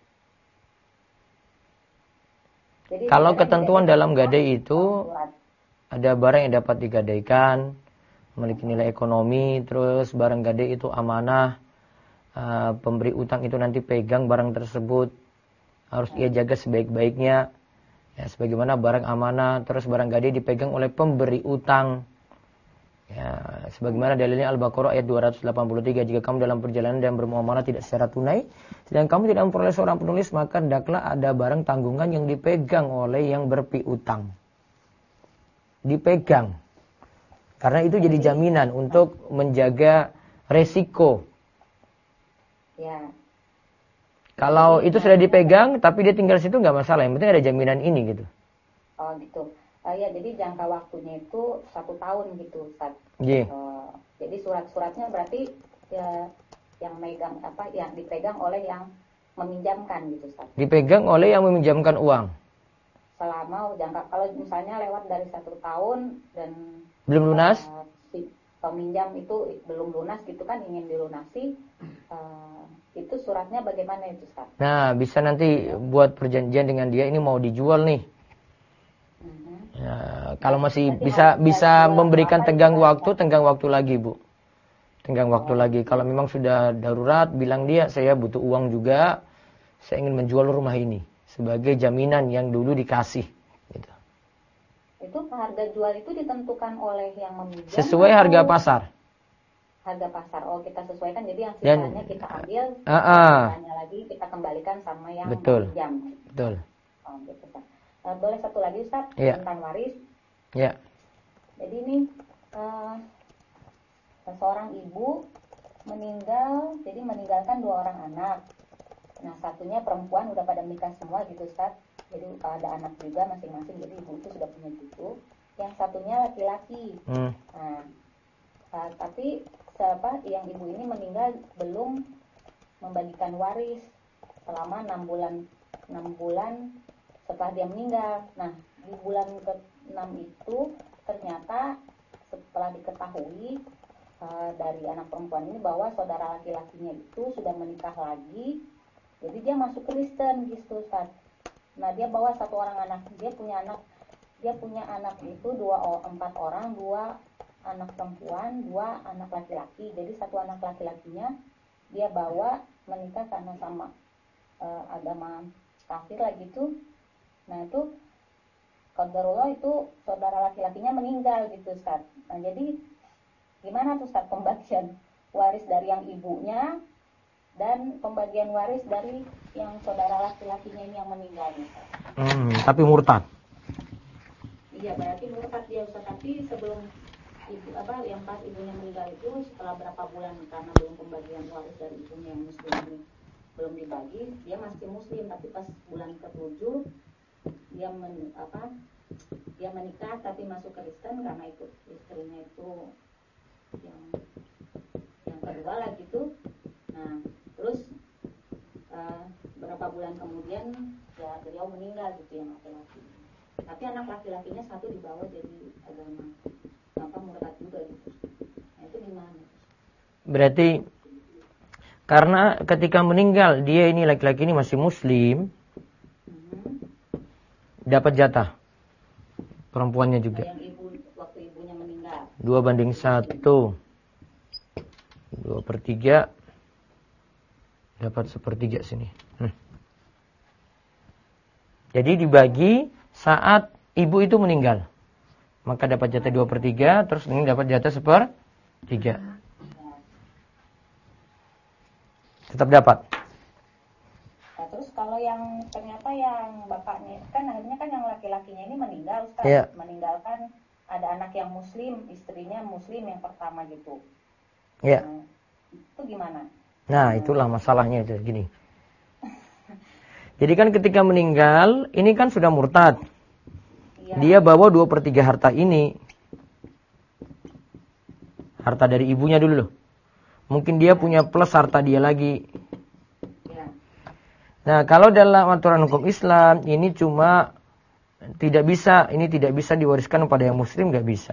Jadi kalau ketentuan dalam gadai itu ada barang yang dapat digadaikan, memiliki nilai ekonomi, terus barang gadai itu amanah, pemberi utang itu nanti pegang barang tersebut, harus ia jaga sebaik-baiknya, ya, sebagaimana barang amanah, terus barang gadai dipegang oleh pemberi utang. Ya, sebagaimana dalilnya Al-Baqarah ayat 283, jika kamu dalam perjalanan dan bermuamalah tidak secara tunai, sedang kamu tidak memperoleh seorang penulis, maka hendaklah ada barang tanggungan yang dipegang oleh yang berpiutang. Dipegang. Karena itu jadi jaminan untuk menjaga resiko. Ya. Kalau itu sudah dipegang, tapi dia tinggal situ nggak masalah. Yang penting ada jaminan ini gitu. Oh gitu. Ya jadi jangka waktunya itu 1 tahun gitu, Ustaz. Iya. Jadi surat-suratnya berarti ya yang megang apa, yang dipegang oleh yang meminjamkan gitu, Ustaz. Dipegang oleh yang meminjamkan uang. Selama jangka, kalau misalnya lewat dari 1 tahun dan Belum lunas? Si peminjam itu belum lunas gitu kan, ingin dilunasi, itu suratnya bagaimana itu, Ustaz? Nah, bisa nanti buat perjanjian dengan dia, ini mau dijual nih. Ya, kalau masih bisa memberikan tenggang waktu lagi, Bu. Tenggang waktu lagi. Kalau memang sudah darurat, bilang dia, saya butuh uang juga, saya ingin menjual rumah ini sebagai jaminan yang dulu dikasih. Gitu. Itu harga jual itu ditentukan oleh yang meminjam Sesuai harga pasar. Harga pasar. Oh, kita sesuaikan, jadi yang sisanya kita ambil, sisanya lagi kita kembalikan sama yang meminjam. Betul. Oh, gitu, Ustaz. Boleh satu lagi, Ustaz, tentang waris. Ya. Jadi ini seorang ibu meninggal, jadi meninggalkan 2 orang anak. Nah, satunya perempuan, udah pada nikah semua gitu, Ustaz. Jadi ada anak juga masing-masing, jadi ibu itu sudah punya cucu. Yang satunya laki-laki. Nah, tapi yang ibu ini meninggal belum membagikan waris selama 6 bulan setelah dia meninggal. Nah, di bulan ke-6 itu ternyata setelah diketahui dari anak perempuan ini bahwa saudara laki-lakinya itu sudah menikah lagi, jadi dia masuk Kristen gitu, Ustaz. Nah, dia bawa 1 orang anak, dia punya anak itu 4 orang, 2 anak perempuan, 2 anak laki-laki. Jadi 1 anak laki-lakinya dia bawa menikah karena sama agama kafir lah gitu. Nah, itu qadarullah itu saudara laki-lakinya meninggal gitu, Ustaz. Nah, jadi gimana tuh, Ustaz, pembagian waris dari yang ibunya dan pembagian waris dari yang saudara laki-lakinya ini yang meninggal, Ustaz? Tapi murtad. Iya, berarti murtad dia, Ustaz. Tapi sebelum yang pas ibunya meninggal itu, setelah berapa bulan karena belum pembagian waris dari ibunya yang muslim ini belum dibagi, dia masih muslim. Tapi pas bulan ke-7 dia menikah tapi masuk Kristen karena itu istrinya itu yang kedua lah gitu. Nah, terus berapa bulan kemudian ya beliau meninggal gitu, yang laki-laki. Tapi anak laki-lakinya 1 dibawa jadi agama murtad juga gitu. Nah, itu gimana? Berarti karena ketika meninggal dia ini laki-laki ini masih muslim, dapat jatah perempuannya juga. Yang waktu ibunya meninggal 2:1, 2/3 dapat 1/3 sini. Jadi dibagi saat ibu itu meninggal, maka dapat jatah 2/3, terus ini dapat jatah 1/3. Tetap dapat. Nah, terus kalau yang ternyata yang bapaknya kan akhirnya kan yang laki-lakinya ini meninggal, Ustaz. Yeah. Meninggalkan ada anak yang muslim, istrinya muslim yang pertama gitu. Ya. Nah, itu gimana? Nah, itulah masalahnya itu gini. Jadi kan ketika meninggal ini kan sudah murtad. Iya. Dia bawa 2/3 harta ini. Harta dari ibunya dulu loh. Mungkin dia punya plus harta dia lagi. Ya. Nah, kalau dalam aturan hukum Islam ini tidak bisa diwariskan kepada yang muslim, nggak bisa.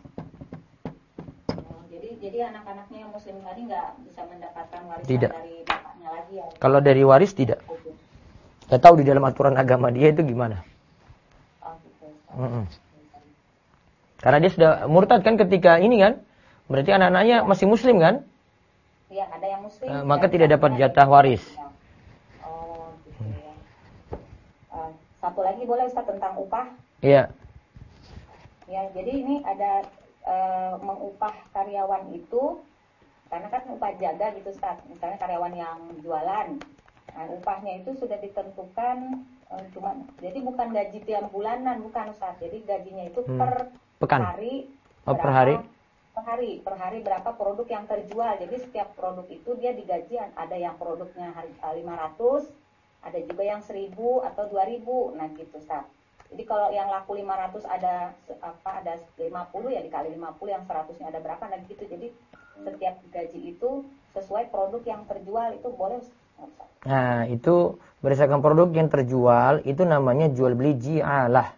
Jadi anak-anaknya yang muslim tadi nggak bisa mendapatkan warisan Tidak. dari bapaknya lagi ya? Kalau dari waris tidak. Nggak tahu di dalam aturan agama dia itu gimana. Oh, gitu. Karena dia sudah murtad kan ketika ini kan. Berarti anak-anaknya masih muslim kan? Iya, ada yang muslim. Maka tidak dapat jatah waris. Oh, gitu ya. Satu lagi boleh, Ustaz, tentang upah? Iya. Ya, jadi ini ada mengupah karyawan itu, karena kan upah jaga gitu, Ustaz. Misalnya karyawan yang jualan, nah, upahnya itu sudah ditentukan jadi bukan gaji tiap bulanan, bukan, Ustaz. Jadi gajinya itu per Pekan. hari. Per hari. per hari berapa produk yang terjual. Jadi setiap produk itu dia digaji, ada yang produknya 500, ada juga yang 1.000 atau 2.000. Nah gitu, Ustaz. Jadi kalau yang laku 500 ada 50 ya dikali 50, yang 100-nya ada berapa, nah gitu. Jadi setiap gaji itu sesuai produk yang terjual, itu boleh, Ustaz. Nah, itu berdasarkan produk yang terjual, itu namanya jual beli ji'alah.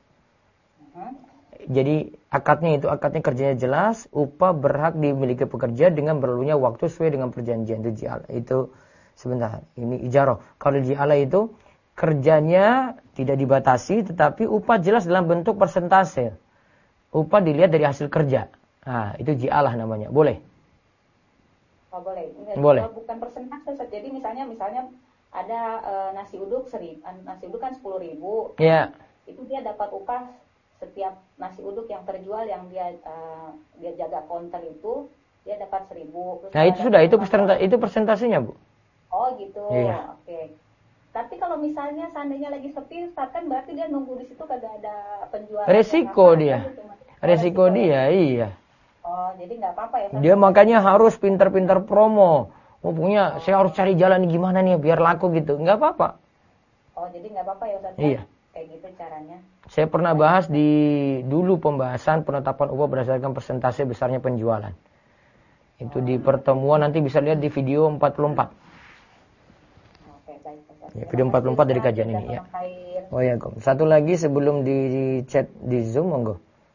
Jadi akadnya kerjanya jelas, upah berhak dimiliki pekerja dengan berlalunya waktu sesuai dengan perjanjian. Itu ji'alah. Itu sebentar, ini ijarah. Kalau ji'alah itu kerjanya tidak dibatasi, tetapi upah jelas dalam bentuk persentase. Upah dilihat dari hasil kerja. Nah, itu ji'alah namanya. Boleh? Oh, boleh. Boleh. Bukan persentase. Jadi misalnya ada nasi uduk 1.000, nasi uduk kan 10.000. Iya. Itu dia dapat upah setiap nasi uduk yang terjual, yang dia jaga counter itu, dia dapat 1.000. Nah, itu sudah, itu persentasenya, Bu. Oh, gitu. Iya. Oke. Tapi kalau misalnya seandainya lagi sepi, kan berarti dia nunggu di situ kagak ada penjual. Resiko dia. Resiko dia, iya. Oh, jadi nggak apa-apa ya. Dia makanya harus pintar-pintar promo. Pokoknya saya harus cari jalan gimana nih biar laku gitu. Nggak apa-apa. Oh, jadi nggak apa-apa ya, Ustaz? Iya. Kayak gitu caranya. Saya pernah bahas di dulu pembahasan penetapan upah berdasarkan persentase besarnya penjualan. Itu di pertemuan, nanti bisa lihat di video 44. Oke, baik, Ustaz. Ya, video 44 dari kajian ini ya. Oh ya, Gom. Satu lagi sebelum di chat di Zoom, monggo.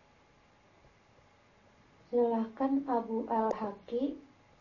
Silahkan Abu Al-Haki.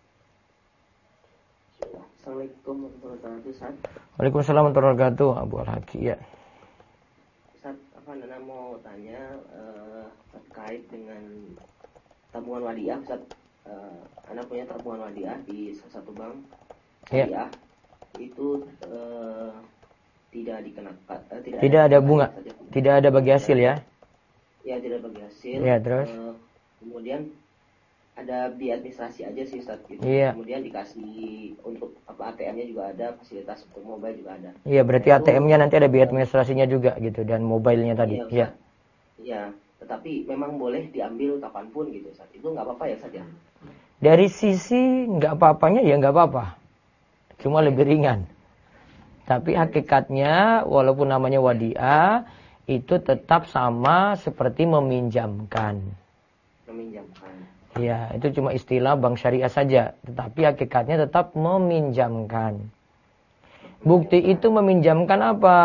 Assalamualaikum warahmatullahi wabarakatuh, Ustaz. Waalaikumsalam warahmatullahi wabarakatuh, Abu Al-Haki ya. Ustaz, Nana mau tanya terkait dengan tabungan wadiah, Ustaz. Ana punya tabungan wadiah di salah satu bank wadiah. Itu tidak dikenakan, tidak ada bunga, tidak ada bagi hasil ya? Ya, tidak bagi hasil. Ya, terus? Kemudian ada biaya administrasi aja sih, Ustaz, gitu. Iya. Kemudian dikasih untuk ATM-nya juga ada, fasilitas untuk mobile juga ada. Iya, berarti ATM-nya nanti ada biaya administrasinya juga gitu, dan mobile-nya tadi. Iya. Iya, tetapi memang boleh diambil kapanpun gitu, Ustaz. Itu nggak apa-apa ya, Ustaz ya? Dari sisi nggak apa-apanya ya nggak apa-apa, cuma lebih ringan. Tapi hakikatnya walaupun namanya wadiah, itu tetap sama seperti meminjamkan. Ya, itu cuma istilah bank syariah saja, tetapi hakikatnya tetap meminjamkan. Bukti itu meminjamkan apa?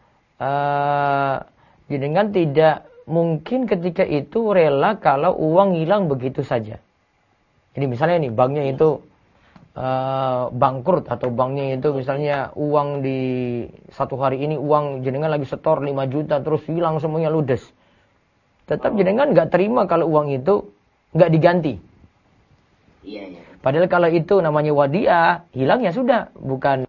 Dengan tidak mungkin ketika itu rela kalau uang hilang begitu saja. Jadi misalnya nih banknya itu bangkrut, atau banknya itu misalnya uang di satu hari ini uang jenengan lagi setor 5 juta terus hilang semuanya ludes. Tetap jenengan nggak terima kalau uang itu nggak diganti. Iya. Padahal kalau itu namanya wadiah, hilang ya sudah, bukan.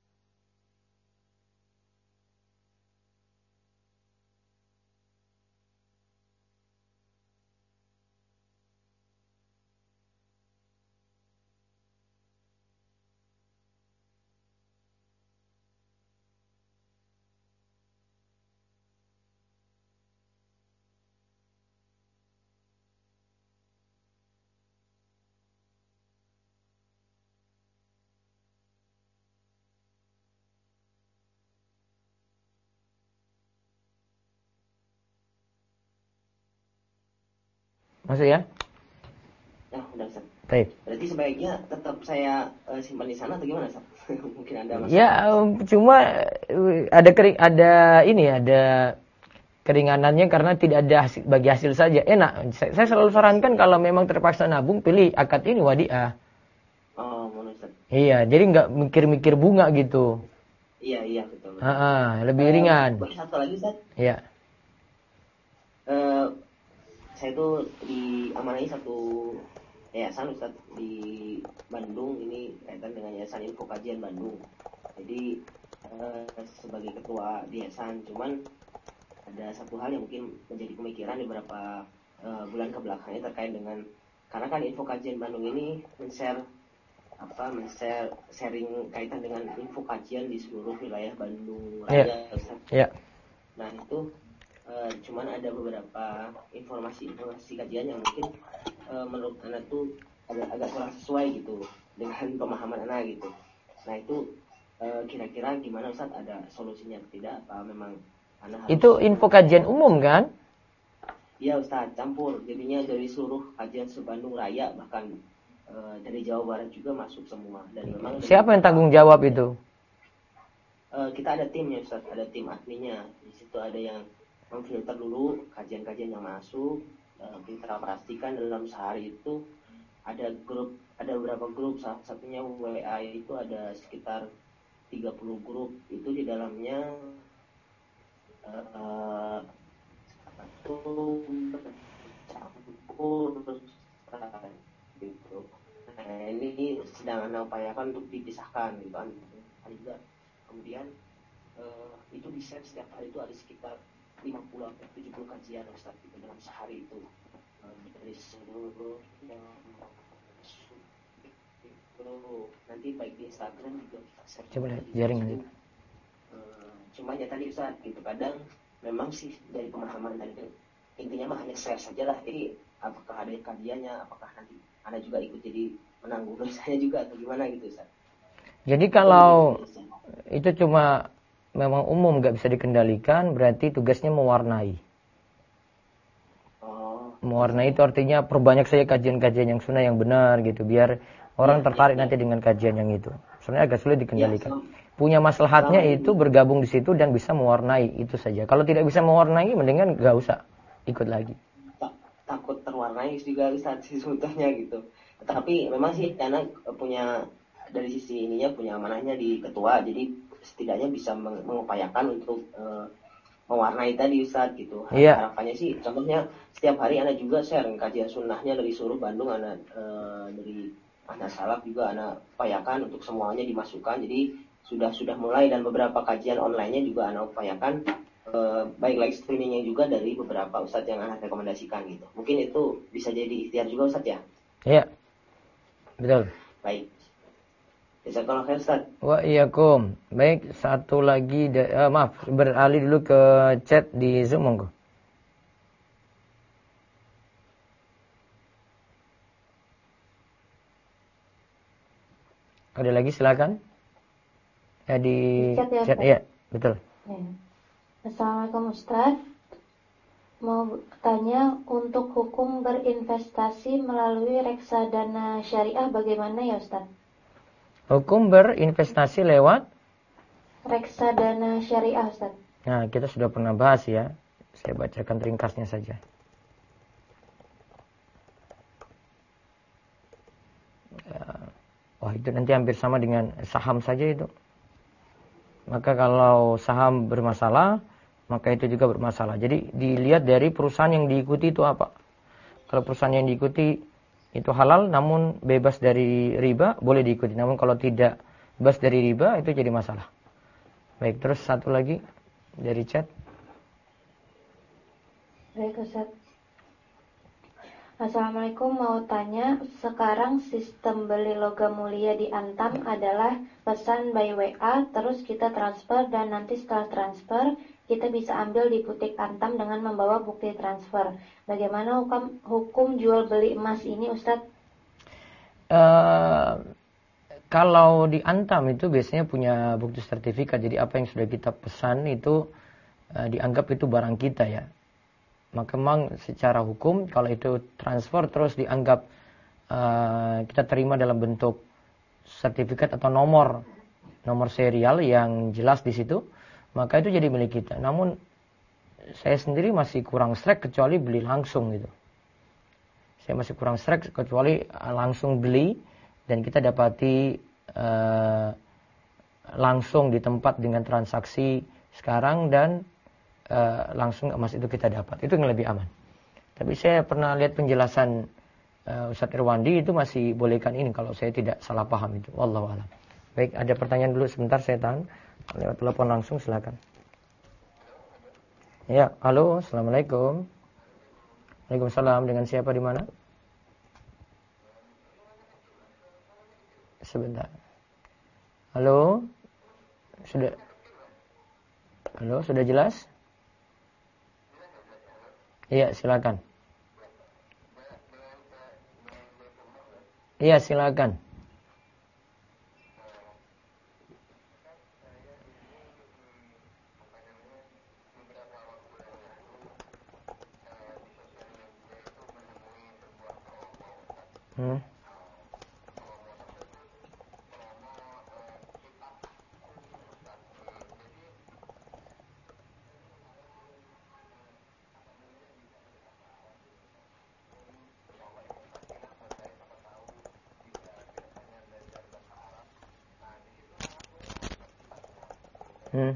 Masuk ya? Nah, udah, Ustaz. Baik. Berarti sebaiknya tetap saya simpan di sana atau gimana, Ustaz? Mungkin ada masalah. Ya, cuma ada keringanannya karena tidak ada bagi hasil saja. Enak. Saya selalu sarankan kalau memang terpaksa nabung, pilih akad ini wadiah. Oh, Ustaz. Iya, jadi nggak mikir-mikir bunga gitu. Iya, betul. Lebih ringan. Satu lagi, Ustaz. Iya. Saya tuh diamanahi satu yayasan, Ustaz, di Bandung. Ini kaitan dengan Yayasan Info Kajian Bandung. Jadi sebagai ketua di yayasan, cuman ada satu hal yang mungkin menjadi pemikiran di beberapa bulan kebelakangnya terkait dengan, karena kan Info Kajian Bandung ini sharing kaitan dengan info kajian di seluruh wilayah Bandung Raya, Ustaz. Iya. Nah, itu cuman ada beberapa informasi kajian yang mungkin menurut anak tuh agak kurang sesuai gitu dengan pemahaman anak gitu. Nah itu kira-kira gimana Ustaz, ada solusinya atau tidak? Apa memang anak harus... Itu info kajian umum kan? Iya Ustaz, campur. Jadinya dari seluruh kajian se-Bandung Raya, bahkan dari Jawa Barat juga masuk semua. Dan memang siapa yang tanggung jawab itu? Kita ada timnya Ustaz, ada tim adminnya. Di situ ada yang memfilter dulu kajian-kajian yang masuk. Kita pastikan dalam sehari itu ada beberapa grup, salah satunya WA itu ada sekitar 30 grup. Itu di dalamnya campur gitu. Nah, ini sedang Anda upayakan untuk dipisahkan gitu kan. Juga kemudian itu di set setiap hari itu ada sekitar 50 atau 70 kajian Ustaz gitu dalam sehari itu. Dari seluruh yang itu nanti baik di Instagram juga kita share. Coba lihat jaringan itu. Cuma ya tadi Ustaz gitu, kadang memang sih dari pemahaman tadi itu intinya mah hanya share saja lah. Jadi apakah ada kajiannya, apakah nanti Anda juga ikut jadi menanggung dosanya juga atau gimana gitu Ustaz. Jadi kalau itu cuma memang umum nggak bisa dikendalikan, berarti tugasnya mewarnai. Mewarnai itu artinya perbanyak saja kajian-kajian yang sunnah yang benar gitu, biar orang tertarik nanti dengan kajian yang itu. Sebenarnya agak sulit dikendalikan. Punya maslahatnya itu bergabung di situ dan bisa mewarnai, itu saja. Kalau tidak bisa mewarnai, mendingan nggak usah ikut lagi. Takut terwarnai juga Ustaz sebetulnya gitu. Tapi memang sih karena punya dari sisi ininya punya amanahnya di ketua, jadi setidaknya bisa mengupayakan untuk mewarnai tadi Ustaz gitu. Harapannya sih contohnya setiap hari Anda juga share kajian sunnahnya dari seluruh Bandung, Anda dari anak salaf juga Anda upayakan untuk semuanya dimasukkan. Jadi sudah mulai, dan beberapa kajian online-nya juga Anda upayakan baik live streaming-nya juga dari beberapa Ustaz yang Anda rekomendasikan gitu. Mungkin itu bisa jadi ikhtiar juga Ustaz ya? Iya. Betul. Baik. Jazakallahu khair Ustaz. Wa iyyakum. Baik, satu lagi maaf, beralih dulu ke chat di Zoom monggo. Ada lagi silakan. Ya di chat ya, betul. Ya. Assalamualaikum Ustaz. Mau tanya, untuk hukum berinvestasi melalui reksadana syariah bagaimana ya Ustaz? Hukum berinvestasi lewat reksadana syariah Ustaz. Nah, kita sudah pernah bahas ya. Saya bacakan ringkasnya saja. Wah, itu nanti hampir sama dengan saham saja itu. Maka kalau saham bermasalah, maka itu juga bermasalah. Jadi dilihat dari perusahaan yang diikuti itu apa. Kalau perusahaan yang diikuti itu halal namun bebas dari riba, boleh diikuti. Namun kalau tidak bebas dari riba, itu jadi masalah. Baik, terus satu lagi dari chat. Baik Ustaz. Assalamualaikum, mau tanya, sekarang sistem beli logam mulia di Antam adalah pesan by WA, terus kita transfer, dan nanti setelah transfer kita bisa ambil di butik Antam dengan membawa bukti transfer. Bagaimana hukum jual beli emas ini Ustadz? Kalau di Antam itu biasanya punya bukti sertifikat. Jadi apa yang sudah kita pesan itu dianggap itu barang kita ya. Maka memang secara hukum kalau itu transfer terus dianggap kita terima dalam bentuk sertifikat atau nomor serial yang jelas di situ, maka itu jadi milik kita. Namun saya sendiri masih kurang strike kecuali beli langsung gitu. Saya masih kurang strike kecuali langsung beli dan kita dapati langsung di tempat dengan transaksi sekarang dan langsung emas itu kita dapat. Itu yang lebih aman. Tapi saya pernah lihat penjelasan Ustadz Irwandi itu masih bolehkan ini kalau saya tidak salah paham itu. Wallahu a'lam. Baik, ada pertanyaan dulu sebentar saya tahan. Lewat telepon langsung silakan. Ya, halo, assalamualaikum. Waalaikumsalam. Dengan siapa di mana? Sebentar. Halo, sudah jelas? Iya, silakan. Iya, silakan. Hmm. Hmm.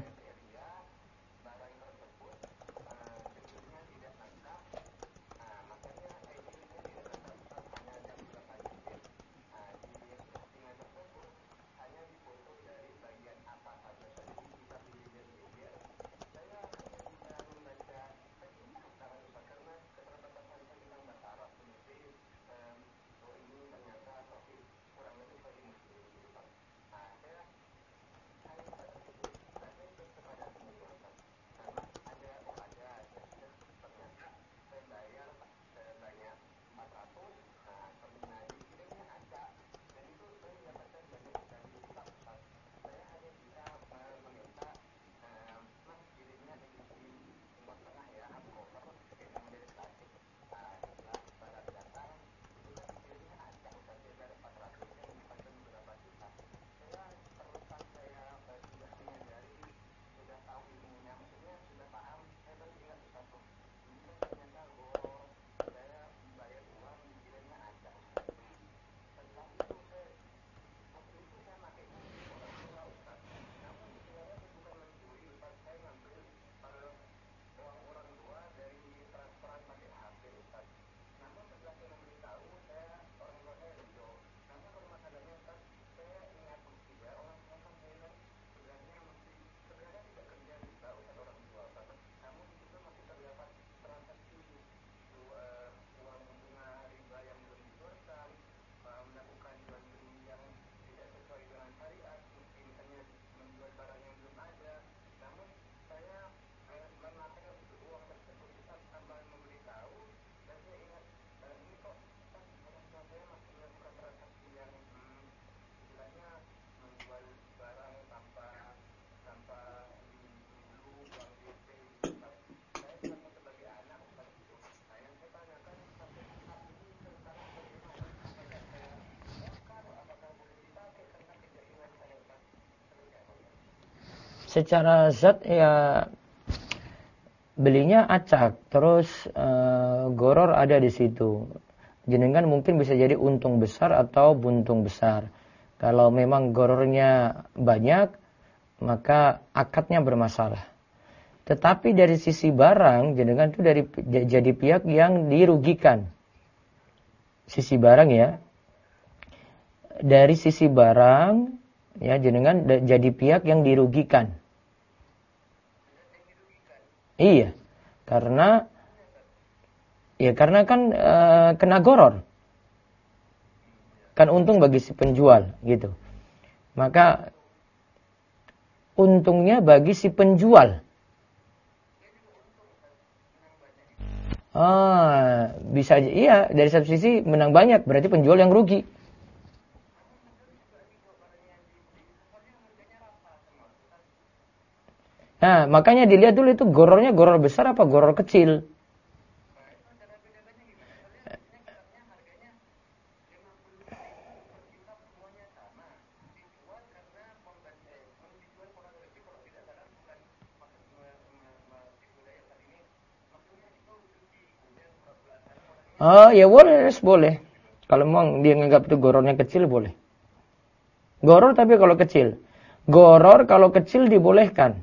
Secara zat ya belinya acak, terus goror ada di situ. Jenengan mungkin bisa jadi untung besar atau buntung besar. Kalau memang gorornya banyak, maka akadnya bermasalah. Tetapi dari sisi barang, jenengan itu jadi pihak yang dirugikan. Sisi barang ya. Dari sisi barang, ya jenengan jadi pihak yang dirugikan. Iya, karena kan kena goror, kan untung bagi si penjual gitu. Maka untungnya bagi si penjual. Bisa aja, iya, dari satu sisi menang banyak, berarti penjual yang rugi. Nah, makanya dilihat dulu itu gorornya goror besar apa goror kecil. Oh, ya boleh. Kalau memang dia nganggap itu gorornya kecil, boleh. Goror tapi kalau kecil. Goror kalau kecil dibolehkan.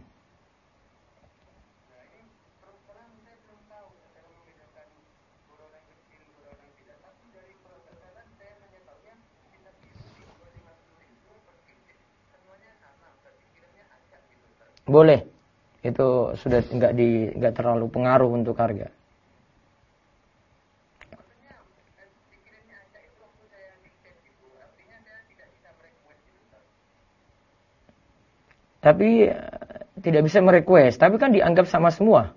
Boleh. Itu sudah enggak terlalu pengaruh untuk harga. Tapi tidak bisa merequest, tapi kan dianggap sama semua.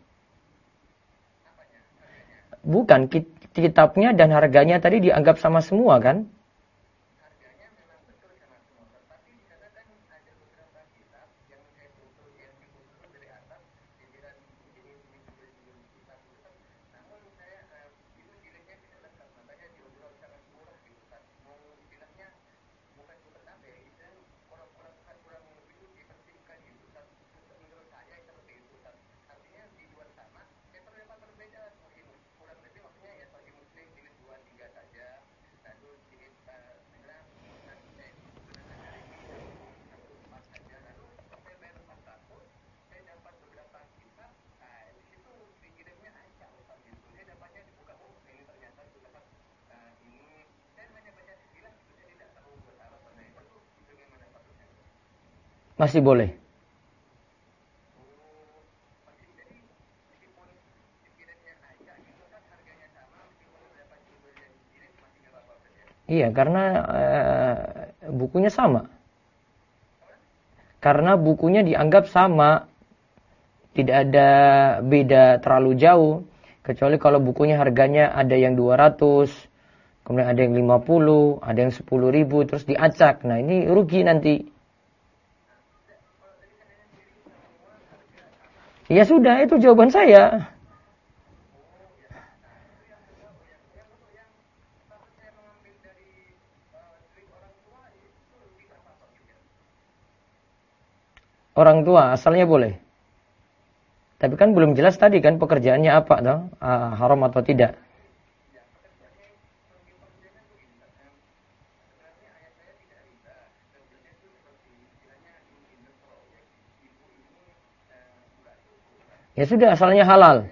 Bukan, kitabnya dan harganya tadi dianggap sama semua kan? Masih boleh. Iya, karena bukunya sama. Karena bukunya dianggap sama. Tidak ada beda terlalu jauh. Kecuali kalau bukunya harganya ada yang 200, kemudian ada yang 50, ada yang 10.000, terus diacak. Nah, ini rugi nanti. Ya sudah, itu jawaban saya. Orang tua asalnya boleh. Tapi kan belum jelas tadi kan pekerjaannya apa toh? Haram atau tidak. Ya sudah, asalnya halal.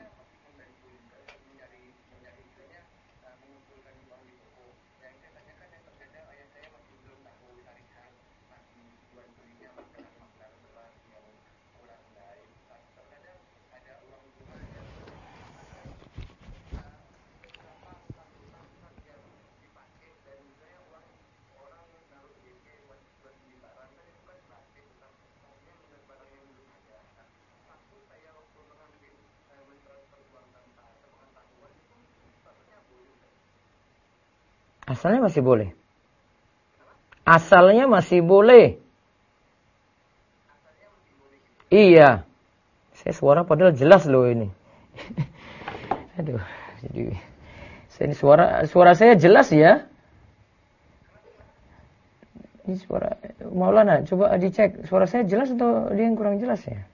Asalnya masih boleh. Asalnya masih boleh. Iya. Saya suara padahal jelas loh ini. Aduh, jadi ini suara saya jelas ya. Ini suara Maulana, coba dicek suara saya jelas atau dia yang kurang jelas ya?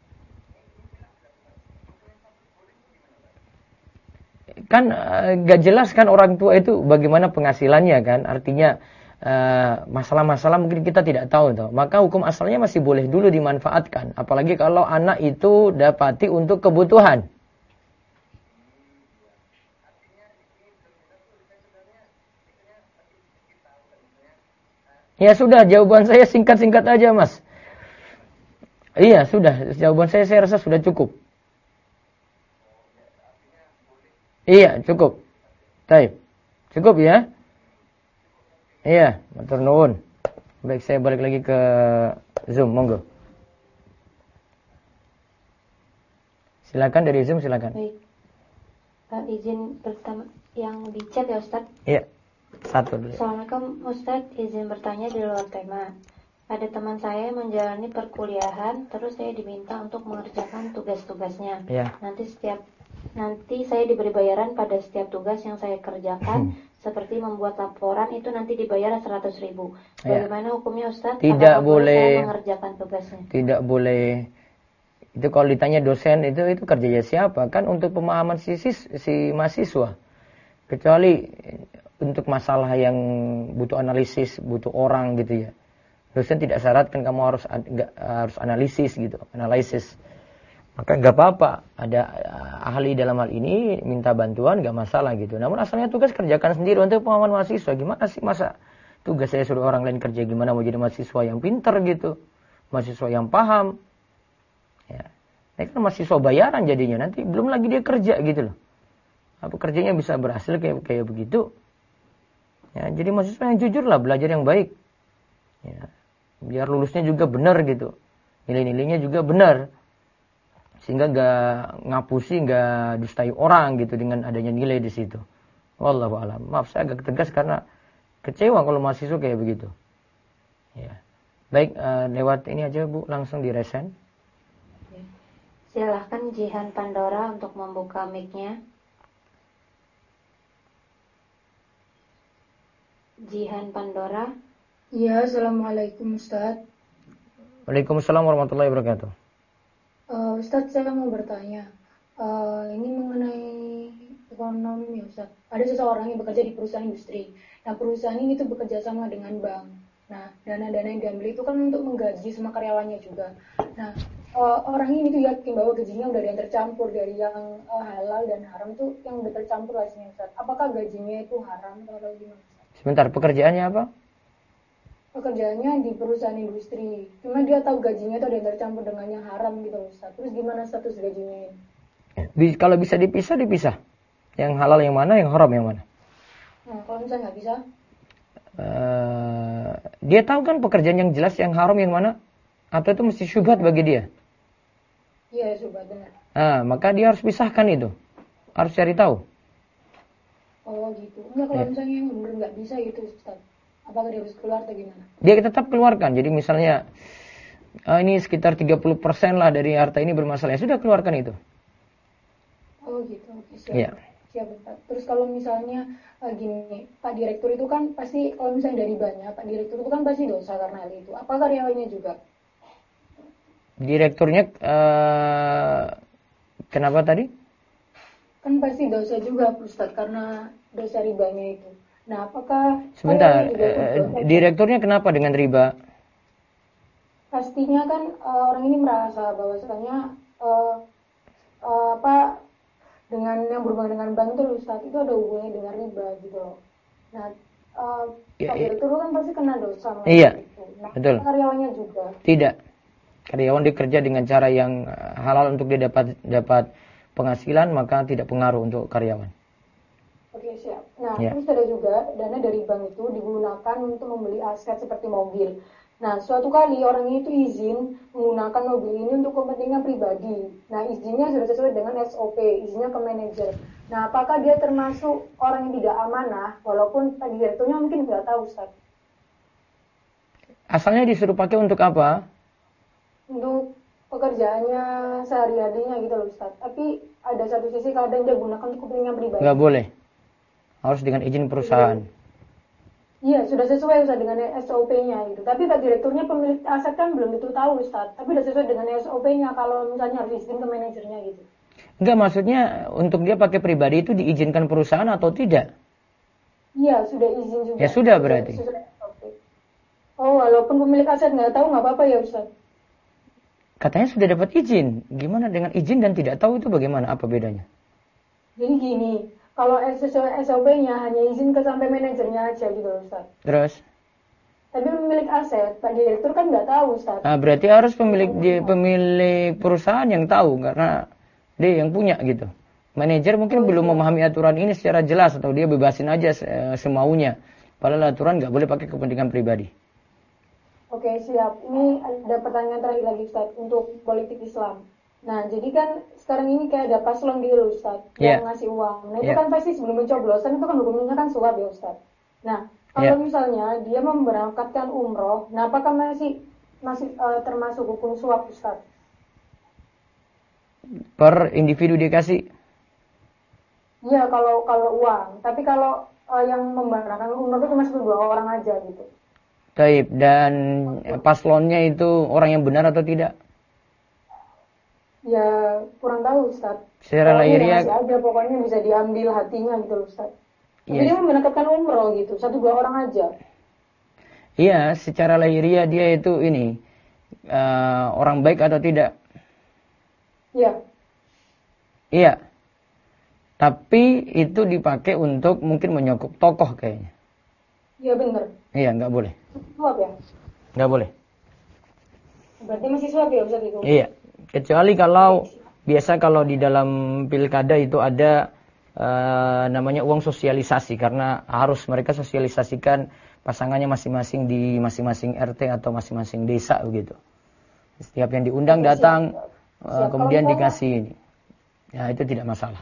Kan gak jelas kan orang tua itu bagaimana penghasilannya kan, artinya masalah-masalah mungkin kita tidak tahu toh. Maka hukum asalnya masih boleh dulu dimanfaatkan, apalagi kalau anak itu dapati untuk kebutuhan. Ya sudah, jawaban saya singkat-singkat aja mas. Iya sudah, jawaban saya rasa sudah cukup. Iya, cukup. Baik. Cukup ya? Iya, matur nuwun. Baik, saya balik lagi ke Zoom, monggo. Silakan dari Zoom, silakan. Baik. Izin pertama yang di chat ya Ustaz. Iya. Satu dulu. Assalamualaikum Ustaz, izin bertanya di luar tema. Ada teman saya yang menjalani perkuliahan, terus saya diminta untuk mengerjakan tugas-tugasnya. Iya. Nanti saya diberi bayaran pada setiap tugas yang saya kerjakan, seperti membuat laporan itu nanti dibayar 100.000. Bagaimana hukumnya Ustaz? Tidak boleh saya mengerjakan tugasnya? Tidak boleh. Itu kalau ditanya dosen itu kerjanya siapa? Kan untuk pemahaman si mahasiswa. Kecuali untuk masalah yang butuh analisis, butuh orang gitu ya. Dosen tidak syaratkan kamu harus analisis gitu, analisis. Maka nggak apa-apa, ada ahli dalam hal ini minta bantuan nggak masalah gitu. Namun asalnya tugas kerjakan sendiri untuk pemahaman mahasiswa. Gimana sih masa tugas saya suruh orang lain kerja, gimana mau jadi mahasiswa yang pintar gitu, mahasiswa yang paham. Ya, ini kan mahasiswa bayaran jadinya, nanti belum lagi dia kerja gitu loh. Apa kerjanya bisa berhasil kayak begitu? Ya, jadi mahasiswa yang jujur lah, belajar yang baik. Ya, biar lulusnya juga benar gitu, nilai-nilainya juga benar. Sehingga gak ngapusi, gak dustai orang gitu dengan adanya nilai di situ. Wallahu a'lam. Maaf saya agak tegas karena kecewa kalau mahasiswa kayak begitu. Ya. Baik, lewat ini aja Bu, langsung diresen. Silahkan Jihan Pandora untuk membuka mic-nya. Jihan Pandora. Ya, Assalamualaikum Ustaz. Waalaikumsalam warahmatullahi wabarakatuh. Ustaz, saya mau bertanya. Ini mengenai ekonomi Ustaz. Ada seseorang yang bekerja di perusahaan industri. Nah, perusahaan ini tuh bekerja sama dengan bank. Nah, dana-dana yang diambil itu kan untuk menggaji semua karyawannya juga. Nah, orang ini tuh yakin bahwa gajinya udah ada yang tercampur dari yang halal dan haram tuh yang udah tercampur lah Ustaz. Apakah gajinya itu haram atau gimana? Sebentar, pekerjaannya apa? pekerjaannya di perusahaan industri. Cuma dia tahu gajinya itu ada yang tercampur dengan yang haram gitu Ustaz. Terus gimana status gajinya ini? Kalau bisa dipisah. Yang halal yang mana, yang haram yang mana? Nah, kalau misalnya nggak bisa? Dia tahu kan pekerjaan yang jelas, yang haram yang mana? Atau itu mesti syubhat bagi dia? Iya, syubhat benar. Nah, maka dia harus pisahkan itu. Harus cari tahu. Oh gitu. Enggak, kalau misalnya yang benar nggak bisa gitu Ustaz. Apakah dia harus keluar atau gimana? Dia tetap keluarkan. Jadi misalnya ini sekitar 30% lah dari harta ini bermasalah. Ya sudah, keluarkan itu. Oh gitu. Oke, siap. Iya. Siap, Pak. Terus kalau misalnya gini, Pak Direktur itu kan pasti, kalau misalnya dari banyak, Pak Direktur itu kan pasti dosa karena hal itu. Apa karyawannya juga? Direkturnya kenapa tadi? Kan pasti dosa juga Ustaz karena dosa ribanya itu. Nah, apakah Sebentar, direkturnya kenapa dengan riba? Pastinya kan orang ini merasa bahwasanya dengan yang berhubungan dengan bank itu Ustaz, itu ada hubungannya dengan riba gitu loh. Nah, Pak Direktur kan pasti kena dosa. Iya, itu. Nah, betul. Karyawannya juga? Tidak. Karyawan dikerja dengan cara yang halal untuk dia dapat penghasilan, maka tidak pengaruh untuk karyawan. Oke, siap. Nah, Ya. terus ada juga dana dari bank itu digunakan untuk membeli aset seperti mobil. Nah, suatu kali orang itu izin menggunakan mobil ini untuk kepentingan pribadi. Nah, izinnya sudah sesuai dengan SOP, izinnya ke manajer. Nah, apakah dia termasuk orang yang tidak amanah, walaupun tadi direkturnya mungkin nggak tahu, Ustaz? Asalnya disuruh pakai untuk apa? Untuk pekerjaannya sehari-harinya gitu loh, Ustaz. Tapi ada satu sisi kadang dia gunakan untuk kepentingan pribadi. Nggak boleh. Harus dengan izin perusahaan. Iya, sudah sesuai Ustaz dengan SOP-nya gitu. Tapi Pak Direkturnya pemilik aset kan belum itu tahu Ustaz. Tapi sudah sesuai dengan SOP-nya kalau misalnya harus izin ke manajernya gitu. Enggak, maksudnya untuk dia pakai pribadi itu diizinkan perusahaan atau tidak? Iya, sudah izin juga. Ya sudah berarti. Oh, walaupun pemilik aset nggak tahu nggak apa-apa ya Ustaz? Katanya sudah dapat izin. Gimana dengan izin dan tidak tahu itu bagaimana? Apa bedanya? Jadi gini, kalau sesuai SOP-nya hanya izin ke sampai manajernya aja gitu Ustaz. Terus? Tapi pemilik aset, Pak Direktur kan nggak tahu Ustaz. Nah, berarti harus pemilik perusahaan yang tahu karena dia yang punya gitu. Manajer mungkin belum memahami aturan ini secara jelas atau dia bebasin aja semaunya. Padahal aturan nggak boleh pakai kepentingan pribadi. Oke, siap. Ini ada pertanyaan terakhir lagi Ustaz untuk politik Islam. Nah, jadi kan sekarang ini kayak ada paslon gitu Ustaz yang ngasih uang. Nah, itu kan pasti sebelum mencoblosan itu kan hukumnya kan suap ya Ustaz. Nah, kalau misalnya dia memberangkatkan umroh, nah apakah masih termasuk hukum suap Ustaz? Per individu dikasih? Iya, kalau uang. Tapi kalau yang memberangkatkan umroh itu cuma 2 orang aja gitu. Taib, dan paslonnya itu orang yang benar atau tidak? Ya, kurang tahu Ustaz. Secara lahiriah aja pokoknya bisa diambil hatinya gitu loh Ustaz. Tapi dia memberangkatkan umroh gitu, 1-2 orang aja. Iya, secara lahiriah dia itu ini orang baik atau tidak? Iya. Iya. Tapi itu dipakai untuk mungkin menyokong tokoh kayaknya. Iya benar. Iya, nggak boleh. Suap ya? Nggak boleh. Berarti masih suap ya Ustaz itu? Iya. Kecuali kalau biasa kalau di dalam pilkada itu ada namanya uang sosialisasi karena harus mereka sosialisasikan pasangannya masing-masing di masing-masing RT atau masing-masing desa begitu. Setiap yang diundang datang kemudian dikasih ini. Ya itu tidak masalah.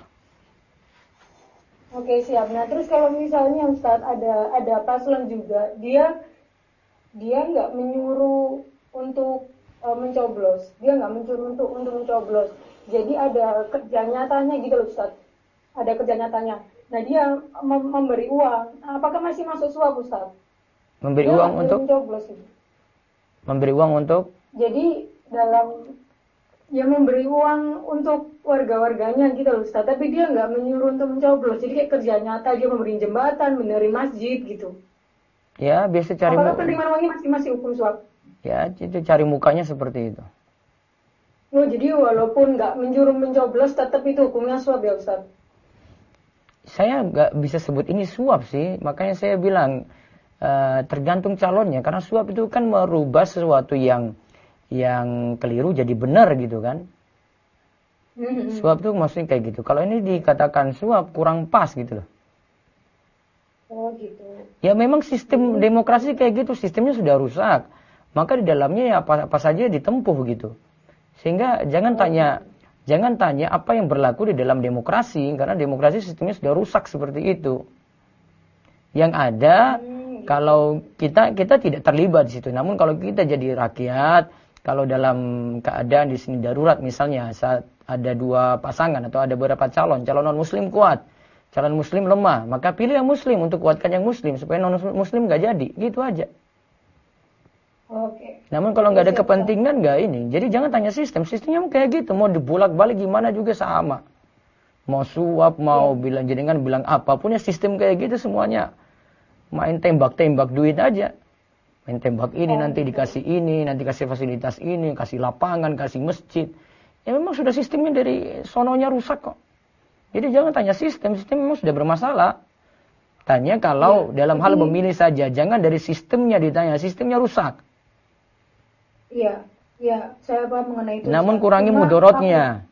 Oke, siap. Nah, terus kalau misalnya Ustaz ada paslon juga, dia nggak menyuruh untuk mencoblos. Dia nggak menyuruh untuk mencoblos. Jadi ada kerja nyatanya gitu loh Ustaz. Ada kerja nyatanya. Nah, dia memberi uang. Apakah masih masuk suap Ustaz? Memberi dia uang untuk mencoblos gitu. Memberi uang untuk? Jadi memberi uang untuk warga-warganya gitu loh Ustaz. Tapi dia nggak menyuruh untuk mencoblos. Jadi kayak kerja nyata, dia memberi jembatan, benerin masjid gitu. Ya, biasa cari apakah penerimaan uangnya masih hukum suap? Ya, itu cari mukanya seperti itu. Oh, jadi walaupun nggak menyuruh mencoblos, tetap itu hukumnya suap ya Ustaz? Saya nggak bisa sebut ini suap sih. Makanya saya bilang, tergantung calonnya, karena suap itu kan merubah sesuatu yang keliru jadi benar gitu kan. Suap itu maksudnya kayak gitu. Kalau ini dikatakan suap kurang pas gitu loh. Oh gitu. Ya memang sistem demokrasi kayak gitu, sistemnya sudah rusak. Maka di dalamnya ya apa saja ditempuh gitu. Sehingga jangan tanya apa yang berlaku di dalam demokrasi, karena demokrasi sistemnya sudah rusak seperti itu. Yang ada kalau kita tidak terlibat di situ. Namun kalau kita jadi rakyat, kalau dalam keadaan di sini darurat misalnya saat ada dua pasangan atau ada beberapa calon non muslim kuat, calon muslim lemah, maka pilih yang muslim untuk kuatkan yang muslim supaya non muslim nggak jadi, gitu aja. Oke. Namun kalau nggak ada kepentingan nggak ini, jadi jangan tanya sistemnya kayak gitu, mau dibolak-balik gimana juga sama, mau suap mau bilang apapun ya sistem kayak gitu semuanya, main tembak-tembak duit aja, main tembak ini nanti dikasih ini, nanti kasih fasilitas ini, kasih lapangan, kasih masjid. Ya memang sudah sistemnya dari sononya rusak kok. Jadi jangan tanya sistem memang sudah bermasalah. Tanya kalau dalam hal memilih saja, jangan dari sistemnya ditanya, sistemnya rusak. Iya, saya paham mengenai itu. Namun kurangi mudorotnya.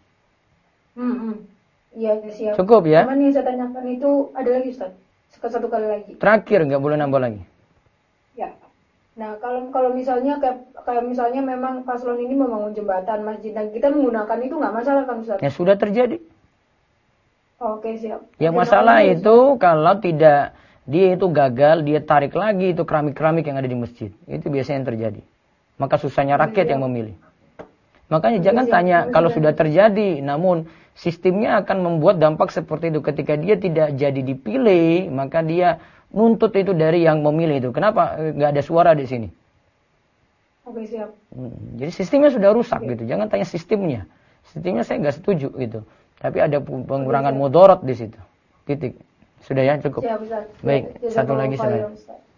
Iya, siap. Cukup ya? Cuman yang saya tanyakan itu ada lagi Ustaz. Satu kali lagi. Terakhir, nggak boleh nambah lagi. Ya. Nah, kalau misalnya kayak misalnya memang paslon ini membangun jembatan, masjid, dan kita menggunakan itu nggak masalah kan Ustaz? Ya sudah terjadi. Oke, siap. Ya masalah itu kalau tidak dia itu gagal, dia tarik lagi itu keramik-keramik yang ada di masjid. Itu biasanya yang terjadi. Maka susahnya rakyat yang memilih. Makanya jangan tanya kalau sudah terjadi, namun sistemnya akan membuat dampak seperti itu. Ketika dia tidak jadi dipilih, maka dia nuntut itu dari yang memilih itu. Kenapa nggak ada suara di sini? Oke, siap. Jadi sistemnya sudah rusak gitu. Jangan tanya sistemnya. Sistemnya saya nggak setuju gitu. Tapi ada pengurangan mudorot di situ. Titik. Sudah ya, cukup. Siap, Ustaz. Baik, satu lagi silakan.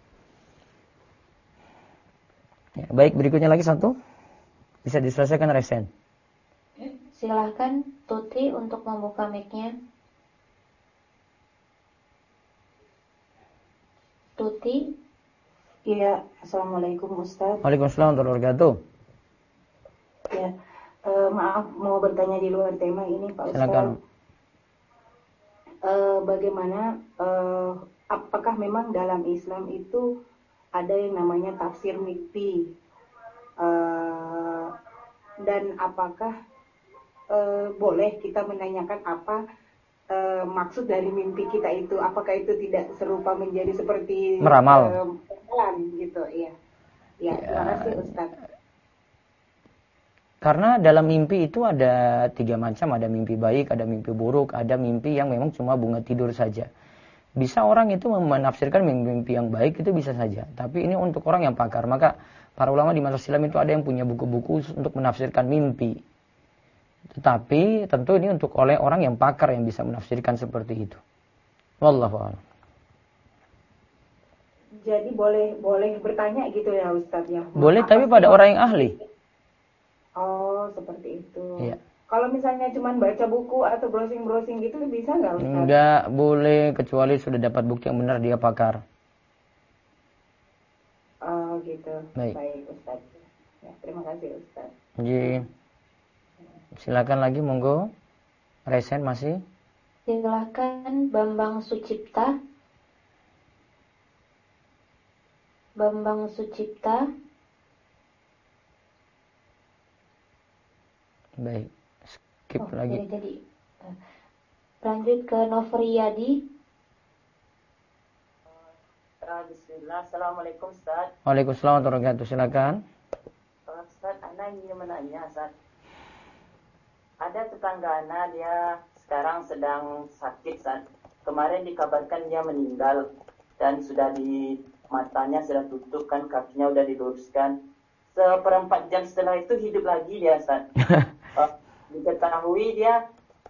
Ya, baik, berikutnya lagi satu. Bisa diselesaikan resen. Silahkan Tuti untuk membuka mic-nya. Tuti. Iya, Assalamualaikum Ustaz. Waalaikumsalam warahmatullahi wabarakatuh. Ya, maaf mau bertanya di luar tema ini Pak Ustaz. Silakan. Bagaimana, apakah memang dalam Islam itu ada yang namanya tafsir mimpi? Dan apakah boleh kita menanyakan apa maksud dari mimpi kita itu? Apakah itu tidak serupa menjadi seperti meramal gitu? Iya. Ya, terima kasih Ustaz. Karena dalam mimpi itu ada 3 macam, ada mimpi baik, ada mimpi buruk, ada mimpi yang memang cuma bunga tidur saja. Bisa orang itu menafsirkan mimpi yang baik itu bisa saja, tapi ini untuk orang yang pakar. Maka para ulama di masa silam itu ada yang punya buku-buku untuk menafsirkan mimpi. Tetapi tentu ini untuk oleh orang yang pakar yang bisa menafsirkan seperti itu. Wallahu a'lam. Jadi boleh bertanya gitu ya Ustaz ya? Boleh, tapi pada orang yang ahli. Oh, seperti itu. Iya. Kalau misalnya cuma baca buku atau browsing gitu bisa nggak Ustaz? Enggak boleh kecuali sudah dapat bukti yang benar dia pakar. Oh gitu. Baik Ustaz. Ya, terima kasih Ustaz. Jadi, silakan lagi monggo. Resen masih? Silakan Bambang Sucipta. Bambang Sucipta. Baik, skip lagi. Jadi. Lanjut ke Novriyadi. Bismillah, Assalamualaikum Ustaz. Waalaikumsalam warahmatullahi wabarakatuh. Silakan. Ustaz, Ana ingin menanya Ustaz. Ada tetangga Ana, dia sekarang sedang sakit Ustaz. Kemarin dikabarkan dia meninggal dan sudah di matanya sudah tutup kan, kakinya udah diluruskan. Seperempat jam setelah itu hidup lagi dia Ustaz. Diketahui dia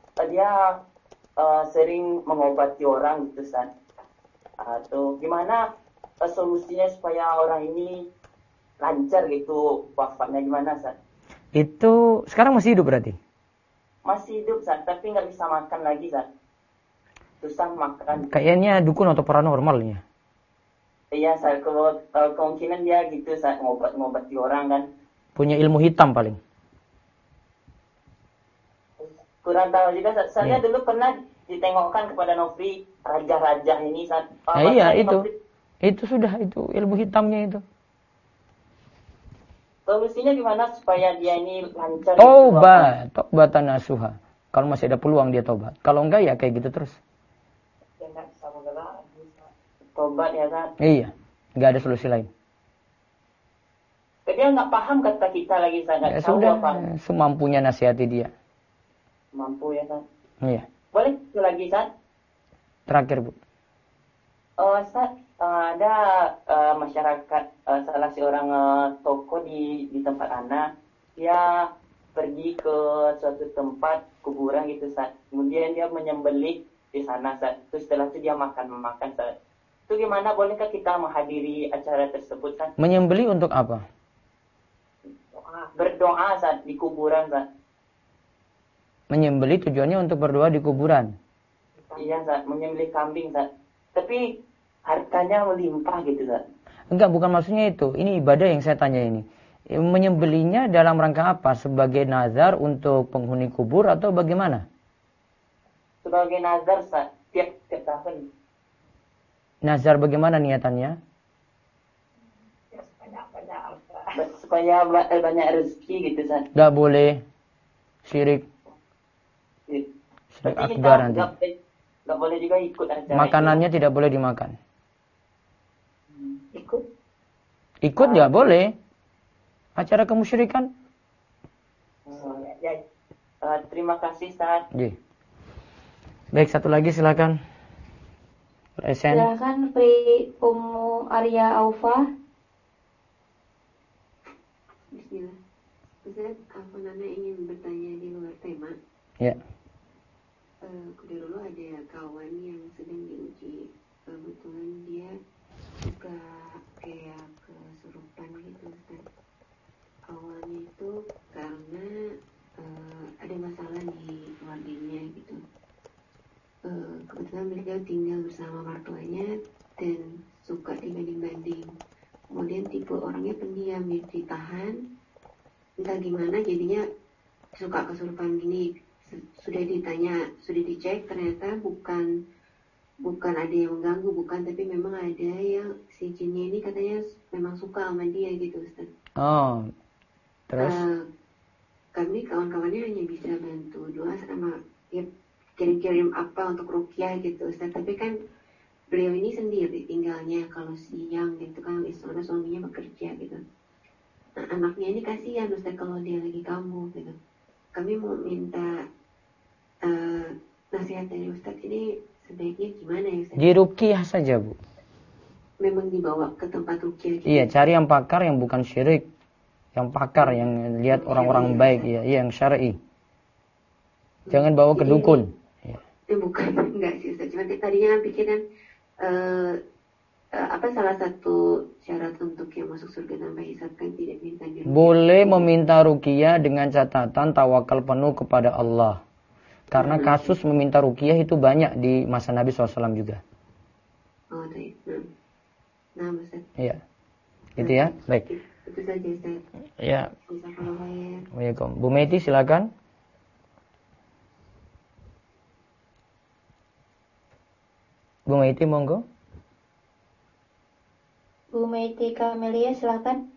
sering mengobati orang gitu Ustaz. Atau gimana solusinya supaya orang ini lancar gitu wafatnya, gimana Ustaz? Itu sekarang masih hidup berarti? Masih hidup Ustaz, tapi nggak bisa makan lagi Ustaz. Susah makan. Kayaknya dukun atau paranormalnya. Iya, Ustaz, kemungkinan dia gitu, Ustaz, ngobati orang kan. Punya ilmu hitam paling. Kurang tahu juga, Ustaz. Saya dulu pernah ditengokkan kepada Nofri, raja-raja ini, Ustaz. Iya, itu. Itu sudah, itu ilmu hitamnya itu. Solusinya gimana supaya dia ini lancar? Taubatan nasuha. Kalau masih ada peluang dia tobat. Kalau enggak ya kayak gitu terus. Ya enggak bisa mengelak. Tobat ya kan? Iya, enggak ada solusi lain. Dia nggak paham kata kita lagi, sangat tahu sudah, apa. Semampunya nasihati dia. Mampu ya kan? Iya. Boleh lagi, Ustaz? Terakhir, Bu. Ustaz, ada masyarakat, salah seorang toko di tempat Ana, dia pergi ke suatu tempat kuburan gitu, Ustaz. Kemudian dia menyembelih di sana, Ustaz. Terus setelah itu dia makan, Ustaz. Itu gimana, bolehkah kita menghadiri acara tersebut, Ustaz? Menyembelih untuk apa? Berdoa, Ustaz, di kuburan, Ustaz. Menyembelih tujuannya untuk berdoa di kuburan. Iya, Ustaz, menyembelih kambing, Ustaz. Tapi hartanya melimpah gitu, Ustaz. Enggak, bukan maksudnya itu. Ini ibadah yang saya tanya ini. Menyembelihnya dalam rangka apa? Sebagai nazar untuk penghuni kubur atau bagaimana? Sebagai nazar, Ustaz, tiap tahun. Nazar bagaimana niatannya? Supaya banyak rezeki gitu, Ustaz. Enggak boleh. Syirik. Syirik akbar nanti. Enggak boleh juga ikut acara. Makanannya tidak boleh dimakan. Ikut ya boleh. Acara kemusyrikan. Terima kasih, Ustaz. Baik, satu lagi silakan. Silakan Pri Ummu Arya Aufa. Bismillah. Ustaz, aku Nana ingin bertanya di luar tema. Ya. Dulu ada kawan yang sedang diuji, kebetulan dia juga kayak kesurupan gitu, Ustaz. Awalnya itu karena ada masalah di keluarganya gitu. Kebetulan beliau tinggal bersama mertuanya dan suka dibanding-banding. Kemudian tipe orangnya pendiam, ditahan, entah gimana jadinya suka kesurupan gini. Sudah ditanya, sudah dicek, ternyata bukan ada yang mengganggu, bukan, tapi memang ada yang si jinnya ini katanya memang suka sama dia gitu, Ustaz. Terus? Kami kawan-kawannya hanya bisa bantu doa sama ya, kirim-kirim apa untuk ruqyah gitu, Ustaz. Tapi kan beliau ini sendiri tinggalnya kalau siang gitu kan, karena suaminya bekerja gitu. Nah, anaknya ini kasihan, Ustaz, kalau dia lagi kambuh gitu. Kami mau minta nasihat dari Ustaz, ini sebaiknya gimana ya, Ustaz? Di ruqyah saja, Bu. Memang dibawa ke tempat ruqyah gitu. Iya, cari yang pakar, yang bukan syirik. Yang pakar, yang lihat orang-orang baik, ya, yang syar'i. Jangan bawa ke dukun. Bukan, enggak sih, Ustaz. Cuma tadinya pikiran salah satu syarat untuk yang masuk surga tanpa hisab kan tidak minta di ruqyah. Boleh meminta ruqyah dengan catatan tawakal penuh kepada Allah. Karena kasus meminta ruqyah itu banyak di masa Nabi SAW juga. Oh, baik. Nah, Ustaz. Iya. Itu ya, baik. Itu saja, Ustaz. Iya. Waalaikumsalam. Bu Meti silakan. Bu Meti monggo. Bu Meti Kamelia silakan.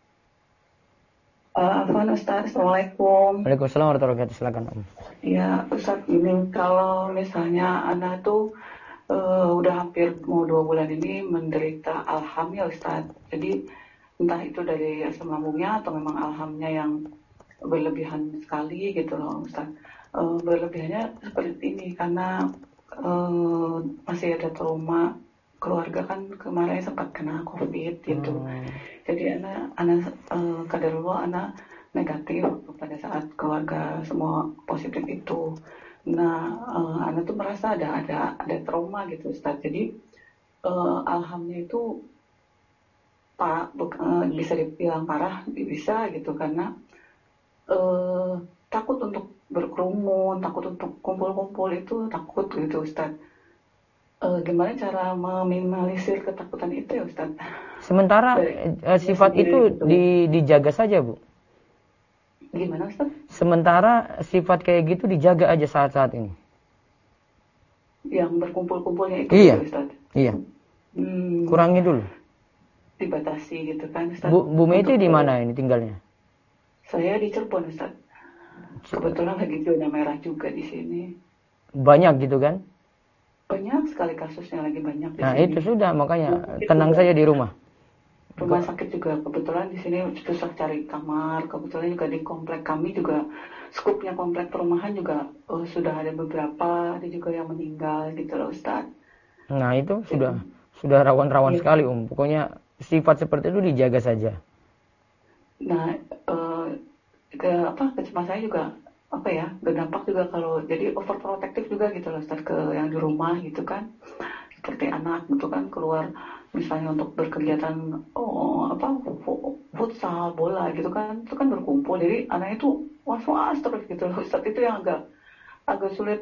Afwan Ustaz, Assalamualaikum. Waalaikumsalam warahmatullahi wabarakatuh. Silakan Om. Ya Ustaz, ini kalau misalnya anak tuh udah hampir mau 2 bulan ini menderita alham ya Ustaz. Jadi entah itu dari asam lambungnya atau memang alhamnya yang berlebihan sekali gitu loh Ustaz. Berlebihannya seperti ini karena masih ada trauma keluarga, kan kemarin sempat kena COVID gitu. Jadi anak kadarullah anak negatif pada saat keluarga semua positif itu. Nah, anak tuh merasa ada trauma gitu Ustaz. Jadi alhamnya itu bisa dibilang parah, bisa gitu, karena takut untuk berkerumun, takut untuk kumpul-kumpul itu takut gitu Ustaz. gimana cara meminimalisir ketakutan itu ya Ustaz? Sementara sifat itu dijaga saja, Bu. Gimana Ustaz? Sementara sifat kayak gitu dijaga aja saat-saat ini. Yang berkumpul-kumpulnya itu Iya. gitu, Ustaz? Iya. Kurangi dulu. Dibatasi gitu kan Ustaz? Bu Meti di mana ini tinggalnya? Saya di Cirebon Ustaz. Kebetulan lagi zona merah juga di sini. Banyak gitu kan? Banyak sekali kasusnya, lagi banyak di Nah, sini. itu sudah, makanya tenang saja di rumah. Rumah sakit juga kebetulan di sini susah cari kamar. Kebetulan juga di komplek kami juga, skupnya komplek perumahan juga sudah ada beberapa, ada juga yang meninggal gitu loh Ustaz. Nah, itu sudah rawan-rawan sekali Pokoknya sifat seperti itu dijaga saja. Nah, kecemasan saya juga berdampak juga kalau jadi overprotective juga gitu loh Ustaz, ke yang di rumah gitu kan, seperti anak gitu kan keluar misalnya untuk berkegiatan futsal bola gitu kan, itu kan berkumpul, jadi anak itu was-was terus gitu loh Ustaz. Itu yang agak sulit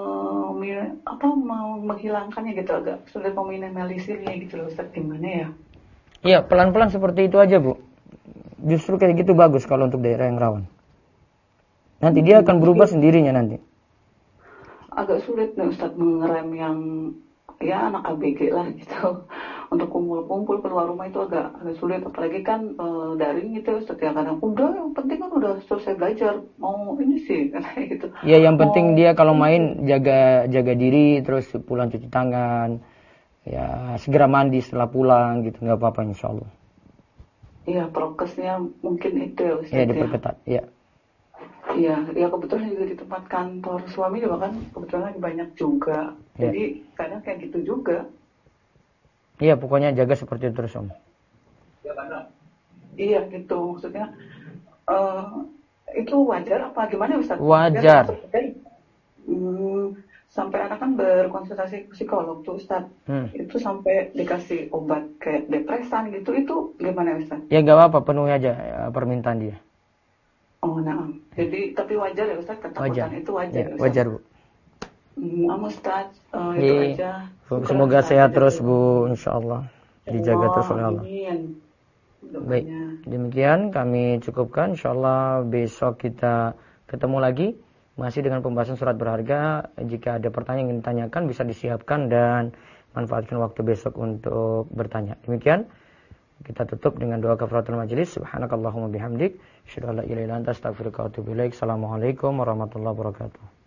menghilangkannya gitu, agak sulit meminimalisirnya gitu loh Ustaz. Gimana ya? Iya, pelan-pelan seperti itu aja, Bu. Justru kayak gitu bagus kalau untuk daerah yang rawan. Nanti dia akan berubah sendirinya nanti. Agak sulit nih Ustaz mengerem yang anak ABG lah gitu. Untuk kumpul-kumpul keluar rumah itu agak sulit, apalagi kan daring gitu Ustaz, ya kadang yang penting kan udah selesai belajar, mau ini sih kayak gitu. Ya, yang penting dia kalau main jaga diri, terus pulang cuci tangan, ya segera mandi setelah pulang gitu, nggak apa-apa insyaallah. Iya, prokesnya mungkin itu ya Ustaz. Iya, diperketat. Iya. Iya, kebetulan juga di tempat kantor suami juga kan kebetulan lagi banyak juga. Ya. Jadi kadang kayak gitu juga. Iya, pokoknya jaga seperti itu terus Om. Iya gitu, maksudnya itu wajar apa gimana Ustaz? Wajar. Sampai anak kan berkonsultasi psikolog tuh Ustaz. Itu sampai dikasih obat kayak depresan gitu, itu gimana Ustaz? Ya nggak apa-apa, penuhi aja permintaan dia. Oh, nah. Jadi tapi wajar ya Ustaz, ketakutan itu wajar Ya, ya Ustaz? wajar, Bu. Ustaz, itu aja. Semoga sehat terus Bu, insyaallah. Dijaga terus oleh Allah. Amin. Baik, demikian kami cukupkan. Insyaallah besok kita ketemu lagi masih dengan pembahasan surat berharga. Jika ada pertanyaan yang ingin ditanyakan bisa disiapkan dan manfaatkan waktu besok untuk bertanya. Demikian kita tutup dengan doa kafaratul majelis. Subhanakallahumma bihamdik, asyhadu an la ilaha illa anta, astaghfiruka wa atubu ilaik. Assalamualaikum warahmatullahi wabarakatuh.